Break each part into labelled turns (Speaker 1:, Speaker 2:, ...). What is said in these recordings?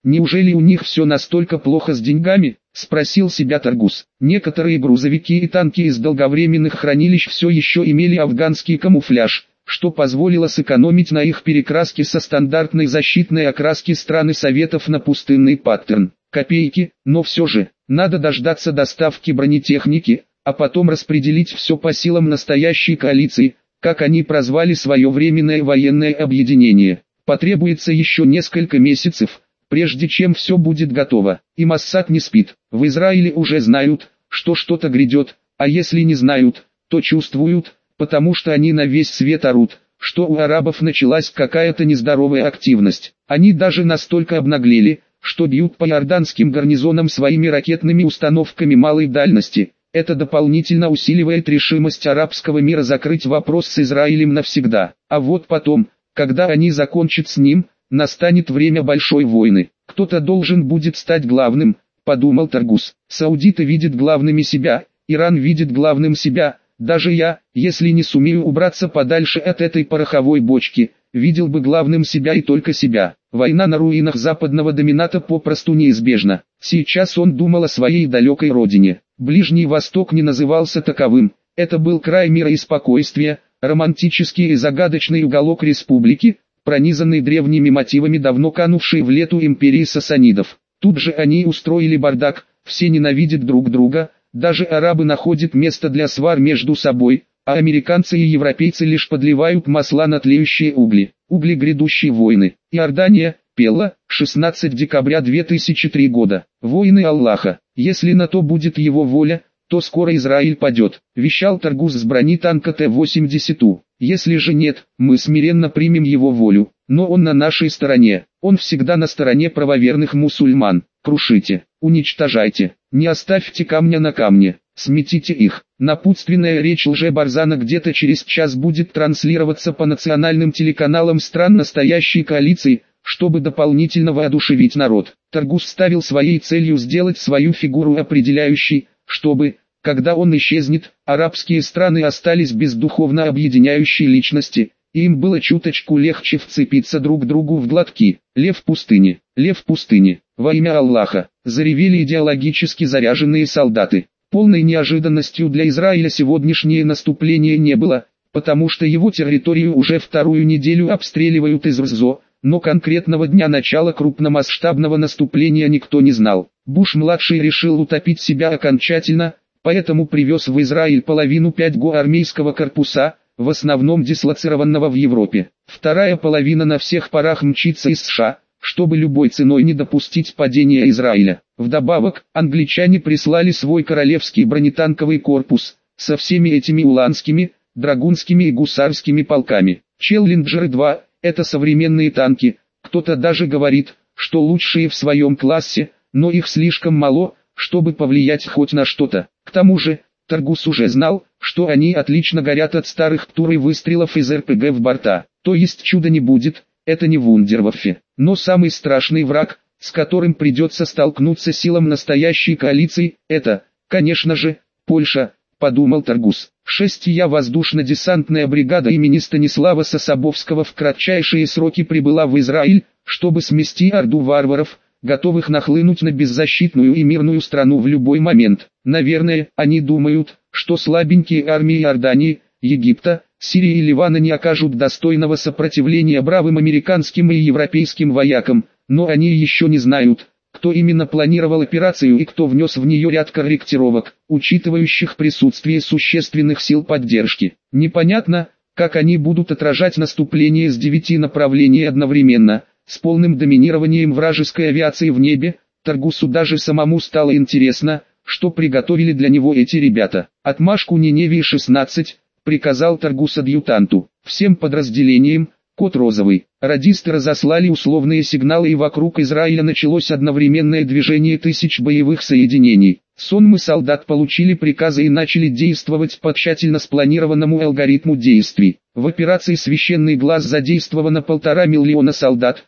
Speaker 1: Неужели у них все настолько плохо с деньгами? Спросил себя Таргус. Некоторые грузовики и танки из долговременных хранилищ все еще имели афганский камуфляж, что позволило сэкономить на их перекраске со стандартной защитной окраски страны Советов на пустынный паттерн. Копейки, но все же, надо дождаться доставки бронетехники, а потом распределить все по силам настоящей коалиции, как они прозвали свое временное военное объединение. Потребуется еще несколько месяцев, прежде чем все будет готово. И Моссад не спит. В Израиле уже знают, что что-то грядет, а если не знают, то чувствуют, потому что они на весь свет орут, что у арабов началась какая-то нездоровая активность. Они даже настолько обнаглели, что бьют по иорданским гарнизонам своими ракетными установками малой дальности. Это дополнительно усиливает решимость арабского мира закрыть вопрос с Израилем навсегда. А вот потом, когда они закончат с ним, настанет время большой войны. Кто-то должен будет стать главным, подумал Таргус. Саудиты видят главными себя, Иран видит главным себя. Даже я, если не сумею убраться подальше от этой пороховой бочки, видел бы главным себя и только себя. Война на руинах западного домината попросту неизбежна. Сейчас он думал о своей далекой родине. Ближний Восток не назывался таковым. Это был край мира и спокойствия, романтический и загадочный уголок республики, пронизанный древними мотивами давно канувшей в лету империи сасанидов. Тут же они устроили бардак, все ненавидят друг друга, даже арабы находят место для свар между собой, а американцы и европейцы лишь подливают масла на тлеющие угли. Угли грядущей войны. Иордания, Пелла, 16 декабря 2003 года. Войны Аллаха. Если на то будет его воля, то скоро Израиль падет, вещал Таргус с бронетанка Т-80У. Если же нет, мы смиренно примем его волю, но он на нашей стороне, он всегда на стороне правоверных мусульман. Крушите, уничтожайте, не оставьте камня на камне, сметите их. Напутственная речь Лже-Барзана где-то через час будет транслироваться по национальным телеканалам стран настоящей коалиции, чтобы дополнительно воодушевить народ. Таргус ставил своей целью сделать свою фигуру определяющей, чтобы, когда он исчезнет, арабские страны остались без духовно объединяющей личности, и им было чуточку легче вцепиться друг другу в глотки. Лев пустыни, лев пустыни, во имя Аллаха, заревели идеологически заряженные солдаты. Полной неожиданностью для Израиля сегодняшнее наступление не было, потому что его территорию уже вторую неделю обстреливают из РЗО, но конкретного дня начала крупномасштабного наступления никто не знал. Буш-младший решил утопить себя окончательно, поэтому привез в Израиль половину 5-го армейского корпуса, в основном дислоцированного в Европе. Вторая половина на всех парах мчится из США, чтобы любой ценой не допустить падения Израиля. Вдобавок, англичане прислали свой королевский бронетанковый корпус, со всеми этими уланскими, драгунскими и гусарскими полками. Челленджеры-2 – это современные танки, кто-то даже говорит, что лучшие в своем классе, но их слишком мало, чтобы повлиять хоть на что-то. К тому же, Таргус уже знал, что они отлично горят от старых птур и выстрелов из РПГ в борта. То есть чуда не будет, это не вундерваффе. Но самый страшный враг, с которым придется столкнуться силам настоящей коалиции, это, конечно же, Польша, подумал Таргус. 6-я воздушно-десантная бригада имени Станислава Сособовского в кратчайшие сроки прибыла в Израиль, чтобы смести орду варваров, готовых нахлынуть на беззащитную и мирную страну в любой момент. Наверное, они думают, что слабенькие армии Иордании, Египта, Сирии и Ливана не окажут достойного сопротивления бравым американским и европейским воякам, но они еще не знают, кто именно планировал операцию и кто внес в нее ряд корректировок, учитывающих присутствие существенных сил поддержки. Непонятно, как они будут отражать наступление с 9 направлений одновременно, с полным доминированием вражеской авиации в небе. Таргусу даже самому стало интересно, что приготовили для него эти ребята. «Отмашку Ниневии-16», приказал Таргус адъютанту. Всем подразделениям, код розовый. Радисты разослали условные сигналы, и вокруг Израиля началось одновременное движение тысяч боевых соединений. Сонмы солдат получили приказы и начали действовать по тщательно спланированному алгоритму действий. В операции «Священный глаз» задействовано 1,5 миллиона солдат,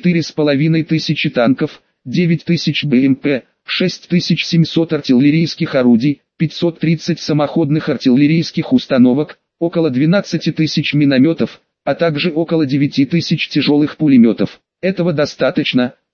Speaker 1: 4500 танков, 9000 БМП, 6700 артиллерийских орудий, 530 самоходных артиллерийских установок, около 12 тысяч минометов, а также около 9000 тяжелых пулеметов. Этого достаточно,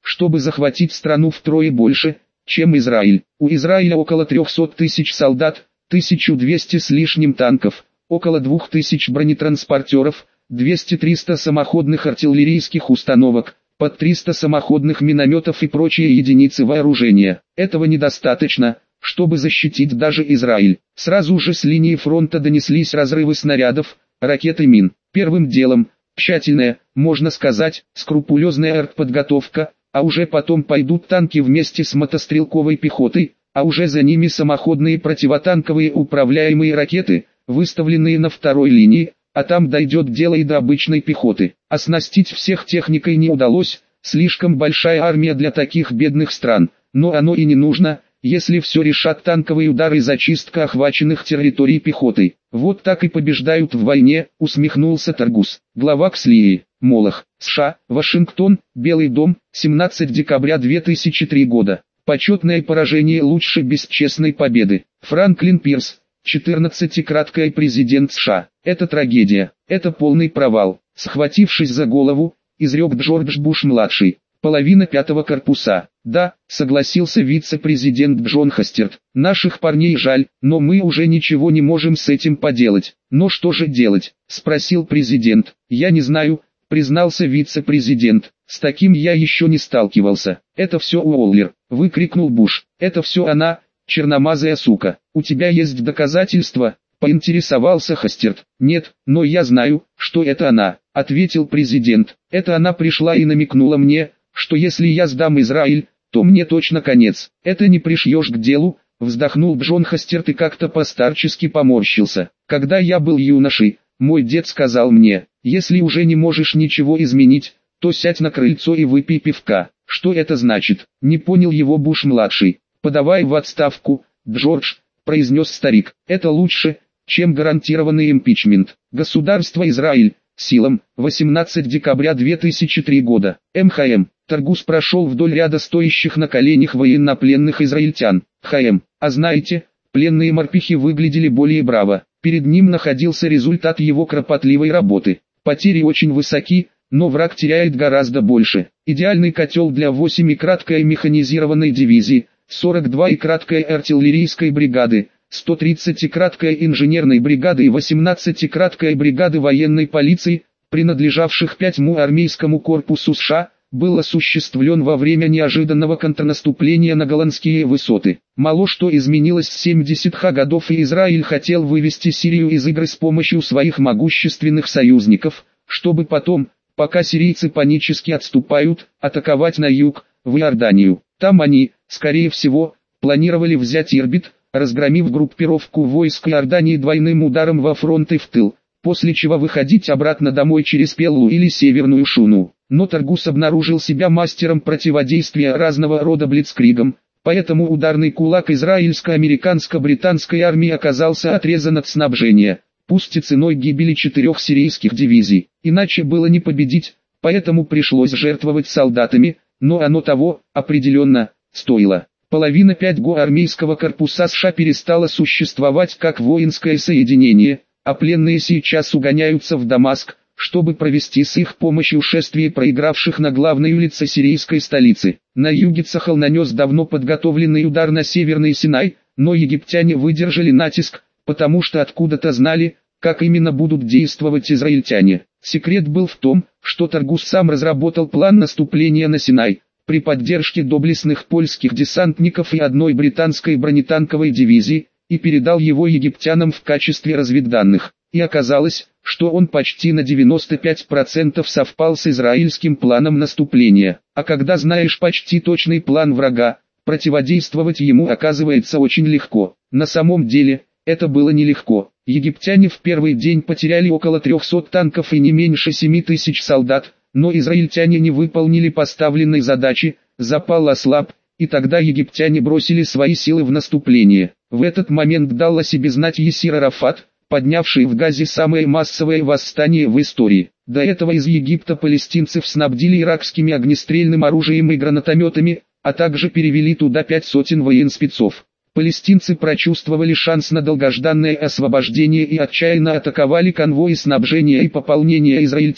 Speaker 1: чтобы захватить страну втрое больше, чем Израиль. У Израиля около 300 тысяч солдат, 1200 с лишним танков, около 2000 бронетранспортеров, 200-300 самоходных артиллерийских установок, под 300 самоходных минометов и прочие единицы вооружения. Этого недостаточно, чтобы защитить даже Израиль. Сразу же с линии фронта донеслись разрывы снарядов, ракет и мин. Первым делом, тщательная, можно сказать, скрупулезная артподготовка, а уже потом пойдут танки вместе с мотострелковой пехотой, а уже за ними самоходные противотанковые управляемые ракеты, выставленные на второй линии, а там дойдет дело и до обычной пехоты. Оснастить всех техникой не удалось, слишком большая армия для таких бедных стран, но оно и не нужно, если все решат танковые удары и зачистка охваченных территорий пехотой. Вот так и побеждают в войне, усмехнулся Таргус. Глава Кслии, Молох, США, Вашингтон, Белый дом, 17 декабря 2003 года. Почетное поражение лучше бесчестной победы. Франклин Пирс, 14-краткий президент США. Это трагедия, это полный провал. Схватившись за голову, изрек Джордж Буш-младший. Половина пятого корпуса. Да, согласился вице-президент Джон Хастерт. Наших парней жаль, но мы уже ничего не можем с этим поделать. Но что же делать? Спросил президент. Я не знаю, признался вице-президент. С таким я еще не сталкивался. Это все Уоллер, выкрикнул Буш. Это все она, черномазая сука. У тебя есть доказательства? Поинтересовался Хастерт. Нет, но я знаю, что это она, ответил президент. Это она пришла и намекнула мне, что если я сдам Израиль, то мне точно конец. Это не пришьешь к делу, вздохнул Джон Хастерт и как-то постарчески поморщился. Когда я был юношей, мой дед сказал мне, если уже не можешь ничего изменить, то сядь на крыльцо и выпей пивка. Что это значит? Не понял его Буш-младший. Подавай в отставку, Джордж, произнес старик. Это лучше, чем гарантированный импичмент. Государство Израиль, силам, 18 декабря 2003 года. МХМ. Таргус прошел вдоль ряда стоящих на коленях военнопленных израильтян. ХМ. А знаете, пленные морпехи выглядели более браво. Перед ним находился результат его кропотливой работы. Потери очень высоки, но враг теряет гораздо больше. Идеальный котел для 8-краткой механизированной дивизии, 42-краткой артиллерийской бригады, 130-краткой инженерной бригады и 18-краткой бригады военной полиции, принадлежавших 5-му армейскому корпусу США, был осуществлен во время неожиданного контрнаступления на Голландские высоты. Мало что изменилось с 70-х годов, и Израиль хотел вывести Сирию из игры с помощью своих могущественных союзников, чтобы потом, пока сирийцы панически отступают, атаковать на юг, в Иорданию. Там они, скорее всего, планировали взять Ирбит, разгромив группировку войск Иордании двойным ударом во фронт и в тыл, после чего выходить обратно домой через Пеллу или Северную Шуну. Но Таргус обнаружил себя мастером противодействия разного рода блицкригам, поэтому ударный кулак израильско-американско-британской армии оказался отрезан от снабжения, пусть и ценой гибели 4 сирийских дивизий. Иначе было не победить, поэтому пришлось жертвовать солдатами, но оно того, определенно, стоило. Половина 5-го армейского корпуса США перестала существовать как воинское соединение, а пленные сейчас угоняются в Дамаск, чтобы провести с их помощью шествие проигравших на главной улице сирийской столицы. На юге Цахал нанес давно подготовленный удар на Северный Синай, но египтяне выдержали натиск, потому что откуда-то знали, как именно будут действовать израильтяне. Секрет был в том, что Таргус сам разработал план наступления на Синай, при поддержке доблестных польских десантников и одной британской бронетанковой дивизии, и передал его египтянам в качестве разведданных. И оказалось, что он почти на 95% совпал с израильским планом наступления. А когда знаешь почти точный план врага, противодействовать ему оказывается очень легко. На самом деле, это было нелегко. Египтяне в первый день потеряли около 300 танков и не меньше 7000 солдат, но израильтяне не выполнили поставленной задачи, запал ослаб, и тогда египтяне бросили свои силы в наступление. В этот момент дал о себе знать Ясир Арафат, поднявший в Газе самое массовое восстание в истории. До этого из Египта палестинцев снабдили иракскими огнестрельным оружием и гранатометами, а также перевели туда 500 военспецов. Палестинцы прочувствовали шанс на долгожданное освобождение и отчаянно атаковали конвои снабжения и пополнения израильтян,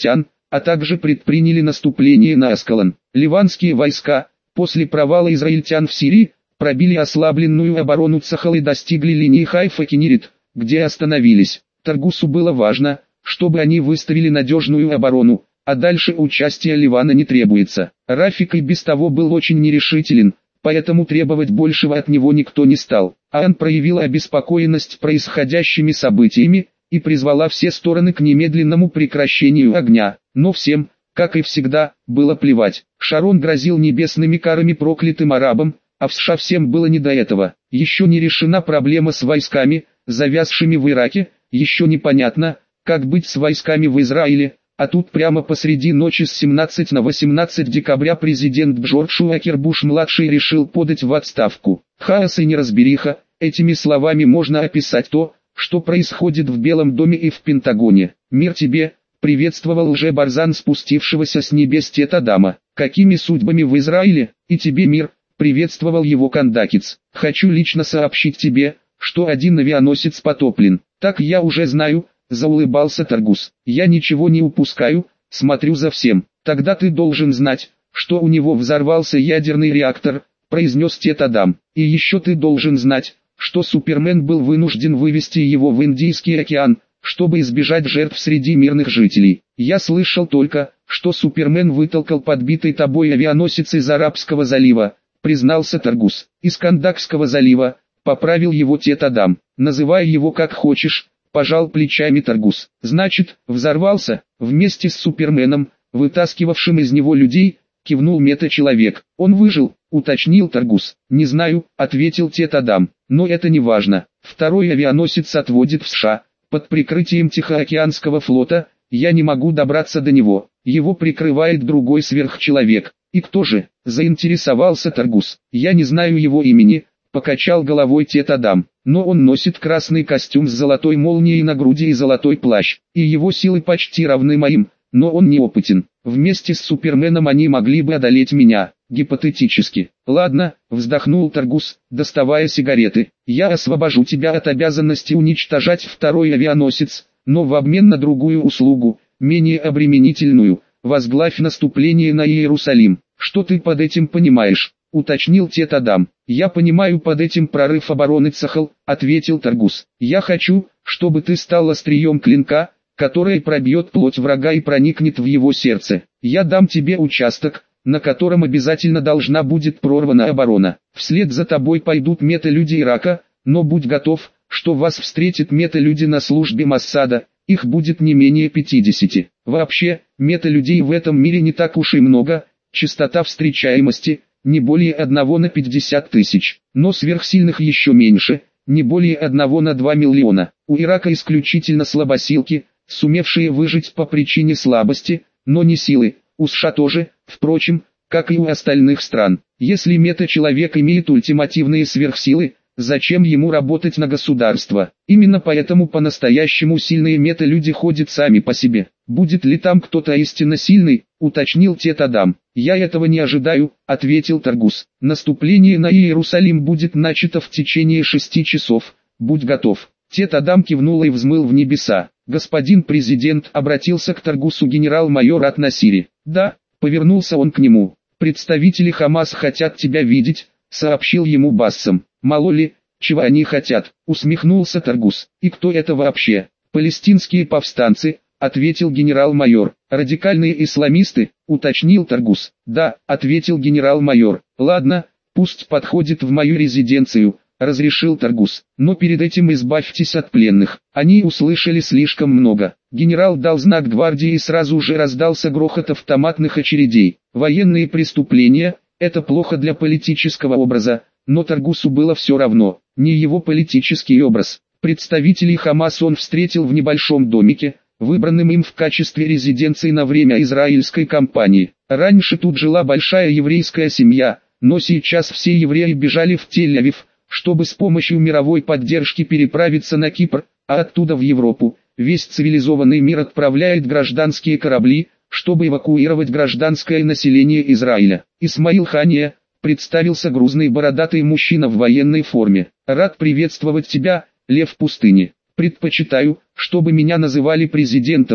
Speaker 1: а также предприняли наступление на Аскалон. Ливанские войска, после провала израильтян в Сирии, пробили ослабленную оборону Цахал и достигли линии Хайфа-Кинерит, где остановились. Таргусу было важно, чтобы они выставили надежную оборону, а дальше участия Ливана не требуется. Рафик и без того был очень нерешителен, поэтому требовать большего от него никто не стал. Аан проявила обеспокоенность происходящими событиями и призвала все стороны к немедленному прекращению огня, но всем, как и всегда, было плевать. Шарон грозил небесными карами проклятым арабам, а в США всем было не до этого. Еще не решена проблема с войсками, завязшими в Ираке, еще непонятно, как быть с войсками в Израиле, а тут прямо посреди ночи с 17 на 18 декабря президент Джордж Уокер Буш-младший решил подать в отставку. Хаос и неразбериха, этими словами можно описать то, что происходит в Белом доме и в Пентагоне. «Мир тебе», приветствовал лже-Барзан спустившегося с небес Тет Адама. «Какими судьбами в Израиле, и тебе мир», приветствовал его Кандакиц. «Хочу лично сообщить тебе, что один авианосец потоплен». «Так я уже знаю», заулыбался Таргус. «Я ничего не упускаю, смотрю за всем». «Тогда ты должен знать, что у него взорвался ядерный реактор», произнес Тет Адам. «И еще ты должен знать, что Супермен был вынужден вывести его в Индийский океан, чтобы избежать жертв среди мирных жителей. Я слышал только, что Супермен вытолкал подбитый тобой авианосец из Арабского залива», признался Таргус. «Из Кандакского залива», поправил его Тет Адам. «Называй его как хочешь», пожал плечами Таргус. «Значит, взорвался, вместе с Суперменом, вытаскивавшим из него людей», кивнул мета-человек. «Он выжил», уточнил Таргус. «Не знаю», ответил Тет Адам, «но это не важно. Второй авианосец отводит в США, под прикрытием Тихоокеанского флота, я не могу добраться до него, его прикрывает другой сверхчеловек». «И кто же?» заинтересовался Таргус. «Я не знаю его имени», покачал головой Тет Адам, «но он носит красный костюм с золотой молнией на груди и золотой плащ, и его силы почти равны моим, но он неопытен. Вместе с Суперменом они могли бы одолеть меня, гипотетически». «Ладно», вздохнул Таргус, доставая сигареты, «я освобожу тебя от обязанности уничтожать второй авианосец, но в обмен на другую услугу, менее обременительную, возглавь наступление на Иерусалим». «Что ты под этим понимаешь?» уточнил Тет Адам. «Я понимаю под этим прорыв обороны Цахал», ответил Таргус. «Я хочу, чтобы ты стал острием клинка, которое пробьет плоть врага и проникнет в его сердце. Я дам тебе участок, на котором обязательно должна будет прорвана оборона. Вслед за тобой пойдут мета-люди Ирака, но будь готов, что вас встретят мета-люди на службе Моссада, их будет не менее 50. Вообще, мета-людей в этом мире не так уж и много, частота встречаемости – не более 1 на 50 тысяч, но сверхсильных еще меньше, не более 1 на 2 миллиона. У Ирака исключительно слабосилки, сумевшие выжить по причине слабости, но не силы. У США тоже, впрочем, как и у остальных стран. Если мета-человек имеет ультимативные сверхсилы, зачем ему работать на государство? Именно поэтому по-настоящему сильные мета-люди ходят сами по себе. «Будет ли там кто-то истинно сильный?» уточнил Тет Адам. «Я этого не ожидаю», ответил Таргус. «Наступление на Иерусалим будет начато в течение 6 часов. Будь готов». Тет Адам кивнул и взмыл в небеса. «Господин президент», обратился к Таргусу генерал-майор ат-Насири. «Да», повернулся он к нему. «Представители Хамас хотят тебя видеть», сообщил ему басом. «Мало ли, чего они хотят», усмехнулся Таргус. «И кто это вообще?» «Палестинские повстанцы», ответил генерал-майор. «Радикальные исламисты», уточнил Таргус. «Да», ответил генерал-майор. «Ладно, пусть подходит в мою резиденцию», разрешил Таргус. «Но перед этим избавьтесь от пленных». Они услышали слишком много. Генерал дал знак гвардии и сразу же раздался грохот автоматных очередей. Военные преступления – это плохо для политического образа, но Таргусу было все равно, не его политический образ. Представителей Хамас он встретил в небольшом домике, выбранным им в качестве резиденции на время израильской кампании. Раньше тут жила большая еврейская семья, но сейчас все евреи бежали в Тель-Авив, чтобы с помощью мировой поддержки переправиться на Кипр, а оттуда в Европу. Весь цивилизованный мир отправляет гражданские корабли, чтобы эвакуировать гражданское население Израиля. Исмаил Хания, представился грузный бородатый мужчина в военной форме. «Рад приветствовать тебя, лев пустыни. Предпочитаю, чтобы меня называли президентом»,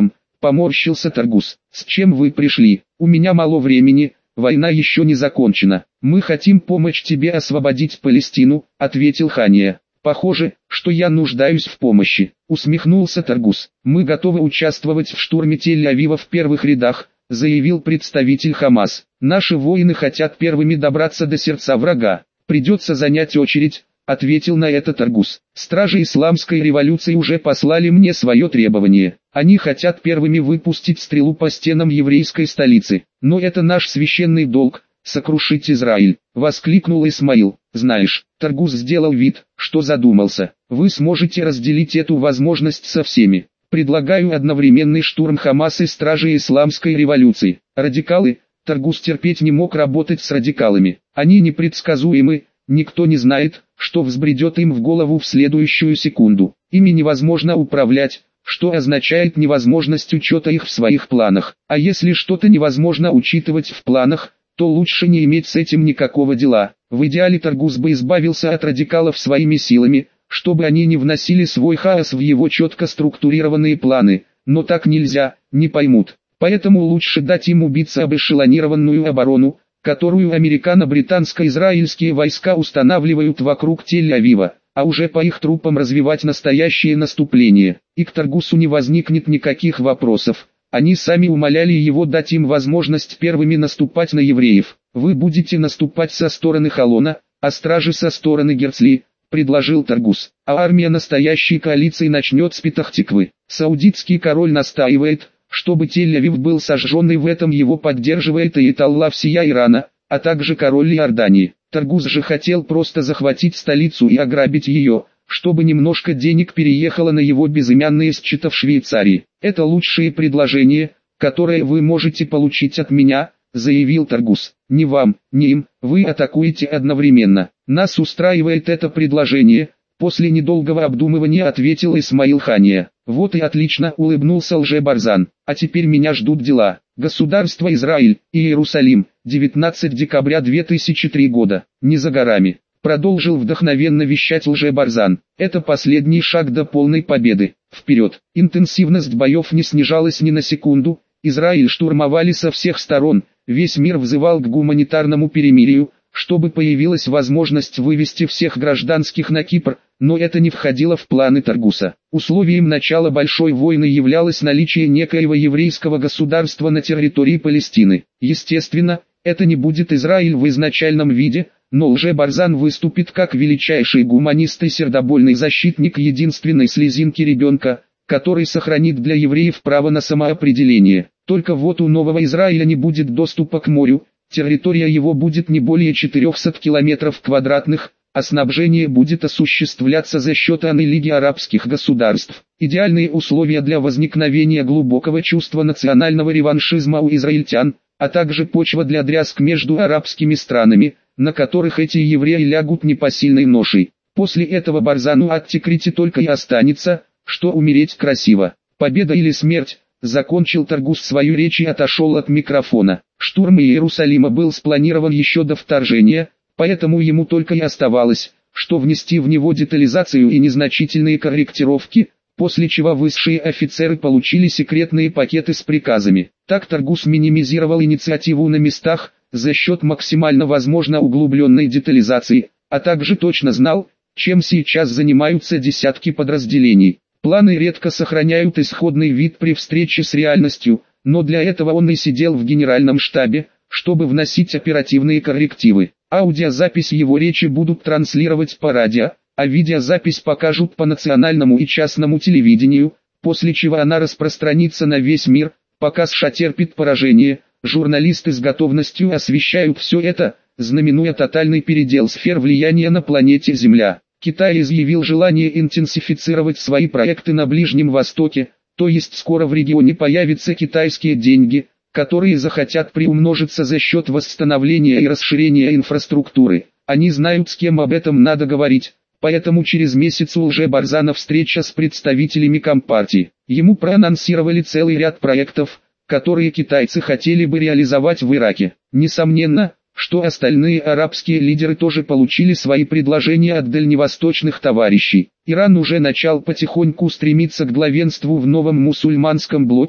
Speaker 1: Поморщился Таргус. С чем вы пришли? У меня мало времени, война еще не закончена. Мы хотим помочь тебе освободить Палестину, ответил Хания. Похоже, что я нуждаюсь в помощи, усмехнулся Таргус. Мы готовы участвовать в штурме Тель-Авива в первых рядах, заявил представитель Хамас. Наши воины хотят первыми добраться до сердца врага. Придется занять очередь, ответил на это Таргус. Стражи исламской революции уже послали мне свое требование. Они хотят первыми выпустить стрелу по стенам еврейской столицы. Но это наш священный долг — сокрушить Израиль, воскликнул Исмаил. Знаешь, Таргус сделал вид, что задумался. Вы сможете разделить эту возможность со всеми. Предлагаю одновременный штурм Хамас и стражи исламской революции. Радикалы, Таргус терпеть не мог работать с радикалами. Они непредсказуемы, никто не знает, что взбредет им в голову в следующую секунду. Ими невозможно управлять, что означает невозможность учета их в своих планах. А если что-то невозможно учитывать в планах, то лучше не иметь с этим никакого дела. В идеале Таргус бы избавился от радикалов своими силами, чтобы они не вносили свой хаос в его четко структурированные планы, но так нельзя, не поймут. Поэтому лучше дать им убиться об эшелонированную оборону, которую американо-британско-израильские войска устанавливают вокруг Тель-Авива, а уже по их трупам развивать настоящее наступление. И к Таргусу не возникнет никаких вопросов. Они сами умоляли его дать им возможность первыми наступать на евреев. Вы будете наступать со стороны Холона, а стражи со стороны Герцли, предложил Таргус. А армия настоящей коалиции начнет с Петах-Тиквы. Саудитский король настаивает, чтобы Тель-Авив был сожжен, и в этом его поддерживает аятолла всея Ирана, а также король Иордании. Таргус же хотел просто захватить столицу и ограбить ее, чтобы немножко денег переехало на его безымянные счета в Швейцарии. Это лучшее предложение, которое вы можете получить от меня, заявил Таргус. Не вам, не им, вы атакуете одновременно. Нас устраивает это предложение, после недолгого обдумывания ответил Исмаил Хания. Вот и отлично, улыбнулся Лже-Барзан. А теперь меня ждут дела. Государство Израиль, Иерусалим, 19 декабря 2003 года. Не за горами. Продолжил вдохновенно вещать Лже-Барзан. Это последний шаг до полной победы. Вперед! Интенсивность боев не снижалась ни на секунду. Израиль штурмовали со всех сторон. Весь мир взывал к гуманитарному перемирию, чтобы появилась возможность вывести всех гражданских на Кипр, но это не входило в планы Таргуса. Условием начала большой войны являлось наличие некоего еврейского государства на территории Палестины. Естественно, это не будет Израиль в изначальном виде, но Лже-Барзан выступит как величайший гуманист и сердобольный защитник единственной слезинки ребенка, который сохранит для евреев право на самоопределение. Только вот у нового Израиля не будет доступа к морю, территория его будет не более 400 километров квадратных, а снабжение будет осуществляться за счет Лиги арабских государств. Идеальные условия для возникновения глубокого чувства национального реваншизма у израильтян, а также почва для дрязг между арабскими странами, на которых эти евреи лягут непосильной ношей. После этого Барзану Ат-Тикрите только и останется, что умереть красиво. Победа или смерть. Закончил Таргус свою речь и отошел от микрофона. Штурм Иерусалима был спланирован еще до вторжения, поэтому ему только и оставалось, что внести в него детализацию и незначительные корректировки, после чего высшие офицеры получили секретные пакеты с приказами. Так Таргус минимизировал инициативу на местах, за счет максимально возможно углубленной детализации, а также точно знал, чем сейчас занимаются десятки подразделений. Планы редко сохраняют исходный вид при встрече с реальностью, но для этого он и сидел в генеральном штабе, чтобы вносить оперативные коррективы. Аудиозапись его речи будут транслировать по радио, а видеозапись покажут по национальному и частному телевидению, после чего она распространится на весь мир. Пока США терпит поражение, журналисты с готовностью освещают все это, знаменуя тотальный передел сфер влияния на планете Земля. Китай изъявил желание интенсифицировать свои проекты на Ближнем Востоке, то есть скоро в регионе появятся китайские деньги, которые захотят приумножиться за счет восстановления и расширения инфраструктуры. Они знают, с кем об этом надо говорить, поэтому через месяц у Лже-Барзана встреча с представителями Компартии. Ему проанонсировали целый ряд проектов, которые китайцы хотели бы реализовать в Ираке. Несомненно, что остальные арабские лидеры тоже получили свои предложения от дальневосточных товарищей. Иран уже начал потихоньку стремиться к главенству в новом мусульманском блоке,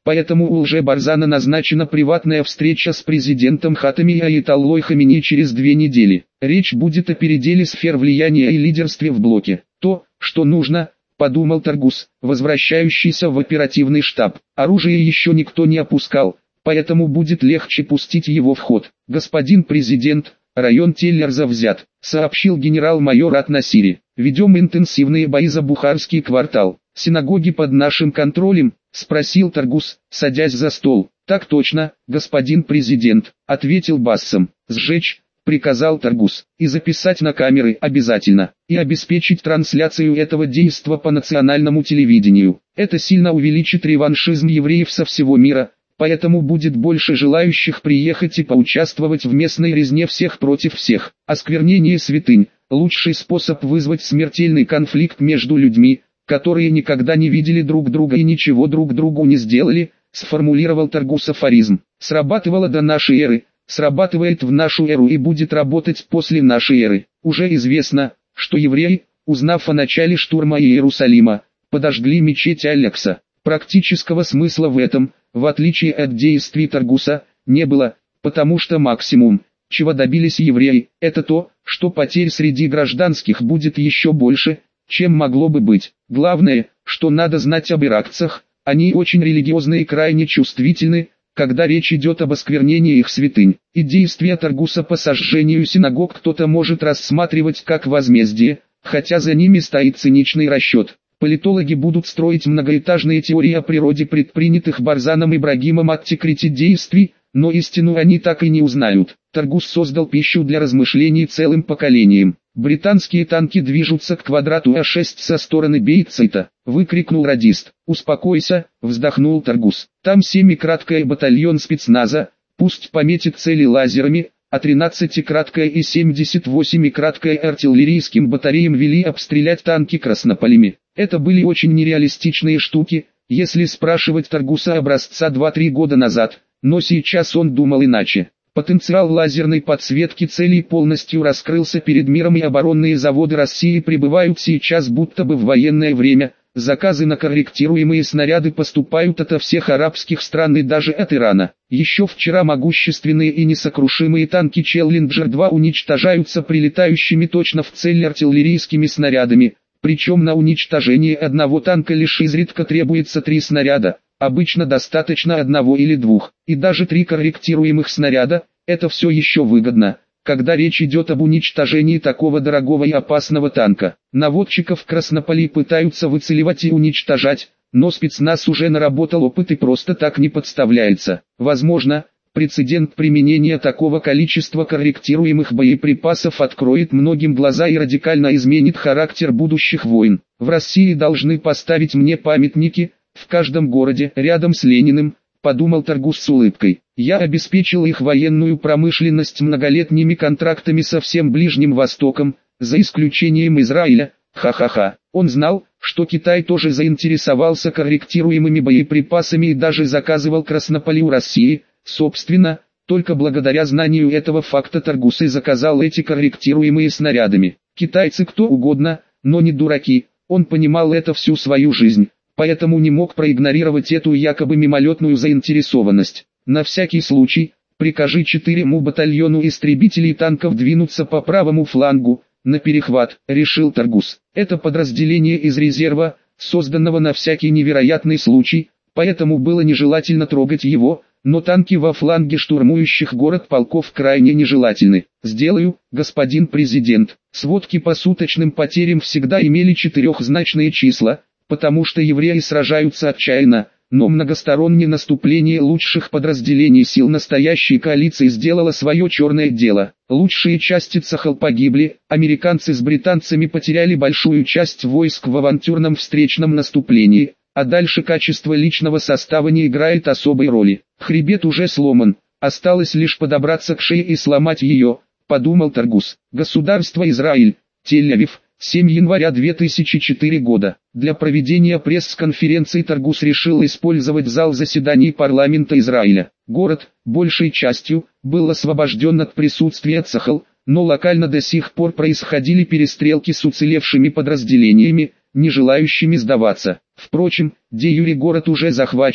Speaker 1: Поэтому у Лже-Барзана назначена приватная встреча с президентом Хатами и Аятоллой Хаминеи через 2 недели. Речь будет о переделе сфер влияния и лидерстве в блоке. То, что нужно, подумал Таргус, возвращающийся в оперативный штаб. Оружие еще никто не опускал, поэтому будет легче пустить его в ход. Господин президент, район Теллерза взят, сообщил генерал-майор ат-Насири. Ведем интенсивные бои за Бухарский квартал. Синагоги под нашим контролем? Спросил Таргус, садясь за стол. Так точно, господин президент, ответил басом. Сжечь, приказал Таргус, и записать на камеры обязательно, и обеспечить трансляцию этого действа по национальному телевидению. Это сильно увеличит реваншизм евреев со всего мира, поэтому будет больше желающих приехать и поучаствовать в местной резне всех против всех. Осквернение святынь – лучший способ вызвать смертельный конфликт между людьми, которые никогда не видели друг друга и ничего друг другу не сделали, сформулировал Таргус афоризм. Срабатывало до нашей эры, срабатывает в нашу эру и будет работать после нашей эры. Уже известно, что евреи, узнав о начале штурма Иерусалима, подожгли мечеть Аль-Акса. Практического смысла в этом, в отличие от действий Таргуса, не было, потому что максимум, чего добились евреи, это то, что потерь среди гражданских будет еще больше, чем могло бы быть. Главное, что надо знать об иракцах, они очень религиозны и крайне чувствительны, когда речь идет об осквернении их святынь. И действия Таргуса по сожжению синагог кто-то может рассматривать как возмездие, хотя за ними стоит циничный расчет. Политологи будут строить многоэтажные теории о природе предпринятых Барзаном Ибрагимом Ат-Тикрити действий, но истину они так и не узнают. Таргус создал пищу для размышлений целым поколением. Британские танки движутся к квадрату А6 со стороны Бейт-Сайта, выкрикнул радист. Успокойся, вздохнул Таргус. Там 7-краткая батальон спецназа, пусть пометит цели лазерами, а 13-краткая и 78-краткая артиллерийским батареям вели обстрелять танки краснополями. Это были очень нереалистичные штуки, если спрашивать Таргуса образца 2-3 года назад, но сейчас он думал иначе. Потенциал лазерной подсветки целей полностью раскрылся перед миром, и оборонные заводы России пребывают сейчас будто бы в военное время. Заказы на корректируемые снаряды поступают ото всех арабских стран и даже от Ирана. Еще вчера могущественные и несокрушимые танки Челленджер-2 уничтожаются прилетающими точно в цель артиллерийскими снарядами, причем на уничтожение одного танка лишь изредка требуется 3 снаряда. Обычно достаточно 1 или 2, и даже 3 корректируемых снаряда – это все еще выгодно, когда речь идет об уничтожении такого дорогого и опасного танка. Наводчиков Краснополей пытаются выцеливать и уничтожать, но спецназ уже наработал опыт и просто так не подставляется. Возможно, прецедент применения такого количества корректируемых боеприпасов откроет многим глаза и радикально изменит характер будущих войн. В России должны поставить мне памятники – в каждом городе, рядом с Лениным, подумал Таргус с улыбкой. Я обеспечил их военную промышленность многолетними контрактами со всем Ближним Востоком, за исключением Израиля, ха-ха-ха. Он знал, что Китай тоже заинтересовался корректируемыми боеприпасами и даже заказывал Краснополи у России. Собственно, только благодаря знанию этого факта Таргус и заказал эти корректируемые снарядами. Китайцы кто угодно, но не дураки, он понимал это всю свою жизнь. Поэтому не мог проигнорировать эту якобы мимолетную заинтересованность. На всякий случай, прикажи 4-му батальону истребителей танков двинуться по правому флангу, на перехват, решил Таргус. Это подразделение из резерва, созданного на всякий невероятный случай, поэтому было нежелательно трогать его, но танки во фланге штурмующих город полков крайне нежелательны. Сделаю, господин президент. Сводки по суточным потерям всегда имели 4-значные числа, потому что евреи сражаются отчаянно, но многостороннее наступление лучших подразделений сил настоящей коалиции сделало свое черное дело. Лучшие части Цахал погибли, американцы с британцами потеряли большую часть войск в авантюрном встречном наступлении, а дальше качество личного состава не играет особой роли. Хребет уже сломан, осталось лишь подобраться к шее и сломать ее, подумал Таргус. Государство Израиль, Тель-Авив. 7 января 2004 года. Для проведения пресс-конференции Таргус решил использовать зал заседаний парламента Израиля. Город, большей частью, был освобожден от присутствия Цахал, но локально до сих пор происходили перестрелки с уцелевшими подразделениями, не желающими сдаваться. Впрочем, де юре город уже захвачен,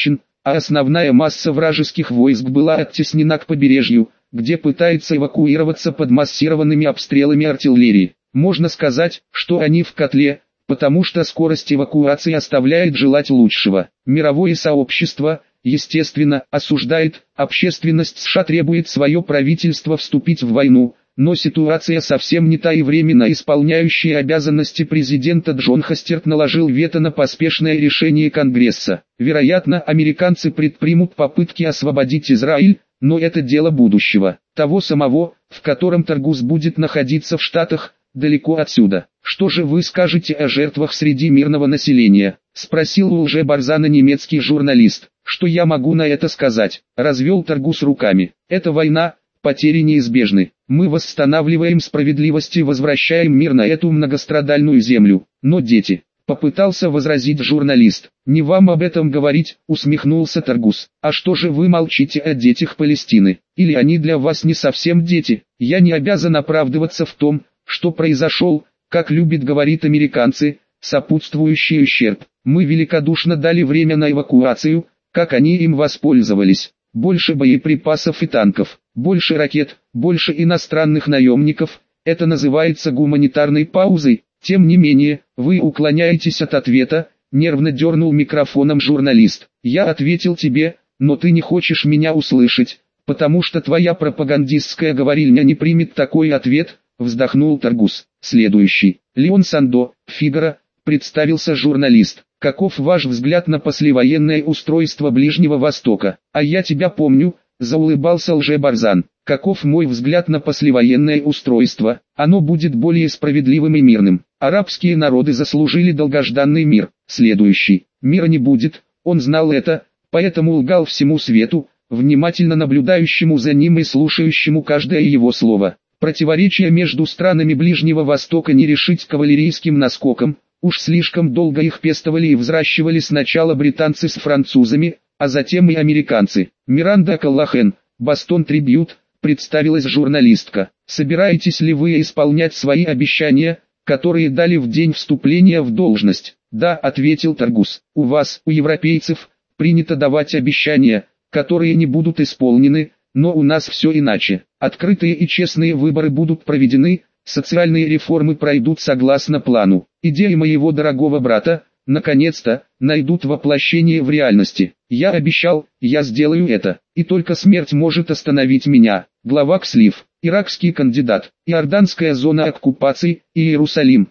Speaker 1: а основная масса вражеских войск была оттеснена к побережью, где пытается эвакуироваться под массированными обстрелами артиллерии. Можно сказать, что они в котле, потому что скорость эвакуации оставляет желать лучшего. Мировое сообщество, естественно, осуждает, общественность США требует свое правительство вступить в войну, но ситуация совсем не та, и временно исполняющий обязанности президента Джон Хастерт наложил вето на поспешное решение Конгресса. Вероятно, американцы предпримут попытки освободить Израиль, но это дело будущего, того самого, в котором Таргус будет находиться в Штатах, далеко отсюда. «Что же вы скажете о жертвах среди мирного населения?» — спросил у Лже-Барзана немецкий журналист. «Что я могу на это сказать?» — развел Таргус руками. «Это война, потери неизбежны. Мы восстанавливаем справедливость и возвращаем мир на эту многострадальную землю. Но дети...» — попытался возразить журналист. «Не вам об этом говорить», — усмехнулся Таргус. «А что же вы молчите о детях Палестины? Или они для вас не совсем дети? Я не обязан оправдываться в том, что произошел, как любят говорить американцы, сопутствующий ущерб. Мы великодушно дали время на эвакуацию, как они им воспользовались. Больше боеприпасов и танков, больше ракет, больше иностранных наемников. Это называется гуманитарной паузой. Тем не менее, вы уклоняетесь от ответа», — нервно дернул микрофоном журналист. «Я ответил тебе, но ты не хочешь меня услышать, потому что твоя пропагандистская говорильня не примет такой ответ», — вздохнул Таргус. «Следующий. Леон Сандо, Фигаро», — представился журналист. «Каков ваш взгляд на послевоенное устройство Ближнего Востока?» «А я тебя помню», — заулыбался Лже-Барзан. «Каков мой взгляд на послевоенное устройство? Оно будет более справедливым и мирным. Арабские народы заслужили долгожданный мир. Следующий. Мира не будет, он знал это, поэтому лгал всему свету, внимательно наблюдающему за ним и слушающему каждое его слово. Противоречия между странами Ближнего Востока не решить кавалерийским наскоком, уж слишком долго их пестовали и взращивали сначала британцы с французами, а затем и американцы. Миранда Каллахен, Бостон Трибьют, представилась журналистка. «Собираетесь ли вы исполнять свои обещания, которые дали в день вступления в должность?» «Да», — ответил Таргус. «У вас, у европейцев, принято давать обещания, которые не будут исполнены, но у нас все иначе. Открытые и честные выборы будут проведены, социальные реформы пройдут согласно плану. Идеи моего дорогого брата, наконец-то, найдут воплощение в реальности. Я обещал, я сделаю это, и только смерть может остановить меня». Глава Кслив, иракский кандидат, Иорданская зона оккупации, Иерусалим,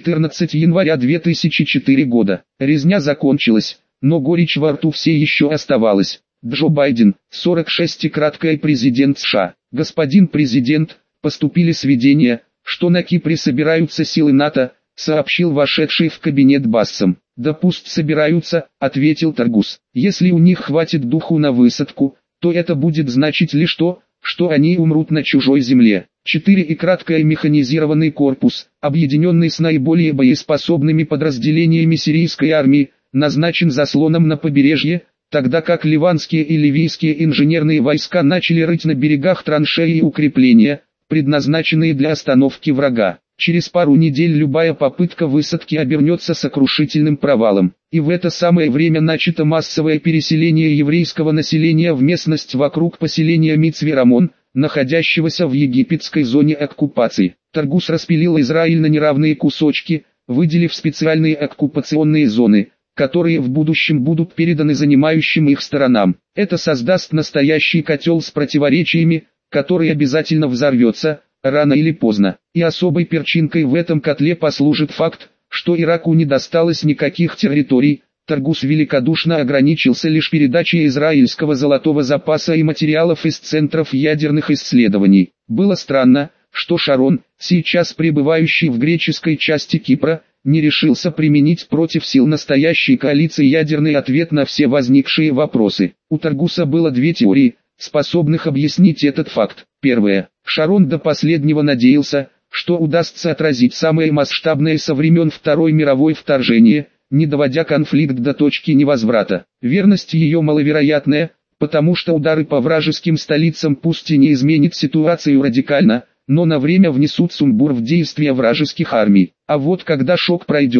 Speaker 1: 14 января 2004 года. Резня закончилась, но горечь во рту все еще оставалась. Джо Байден, 46 и краткий президент США. «Господин президент, поступили сведения, что на Кипре собираются силы НАТО», сообщил вошедший в кабинет Бассом. «Да пусть собираются», — ответил Таргус. «Если у них хватит духу на высадку, то это будет значить лишь то, что они умрут на чужой земле». 4 и краткий механизированный корпус, объединенный с наиболее боеспособными подразделениями сирийской армии, назначен заслоном на побережье, тогда как ливанские и ливийские инженерные войска начали рыть на берегах траншеи и укрепления, предназначенные для остановки врага. Через пару недель любая попытка высадки обернется сокрушительным провалом. И в это самое время начато массовое переселение еврейского населения в местность вокруг поселения Мицве-Рамон, находящегося в египетской зоне оккупации. Таргус распилил Израиль на неравные кусочки, выделив специальные оккупационные зоны, которые в будущем будут переданы занимающим их сторонам. Это создаст настоящий котел с противоречиями, который обязательно взорвется, рано или поздно. И особой перчинкой в этом котле послужит факт, что Ираку не досталось никаких территорий. Таргус великодушно ограничился лишь передачей израильского золотого запаса и материалов из центров ядерных исследований. Было странно, что Шарон, сейчас пребывающий в греческой части Кипра, не решился применить против сил настоящей коалиции ядерный ответ на все возникшие вопросы. У Таргуса было две теории, способных объяснить этот факт. Первая. Шарон до последнего надеялся, что удастся отразить самое масштабное со времен Второй мировой вторжение, не доводя конфликт до точки невозврата. Верность ее маловероятная, потому что удары по вражеским столицам пусть и не изменит ситуацию радикально, но на время внесут сумбур в действия вражеских армий. А вот когда шок пройдет,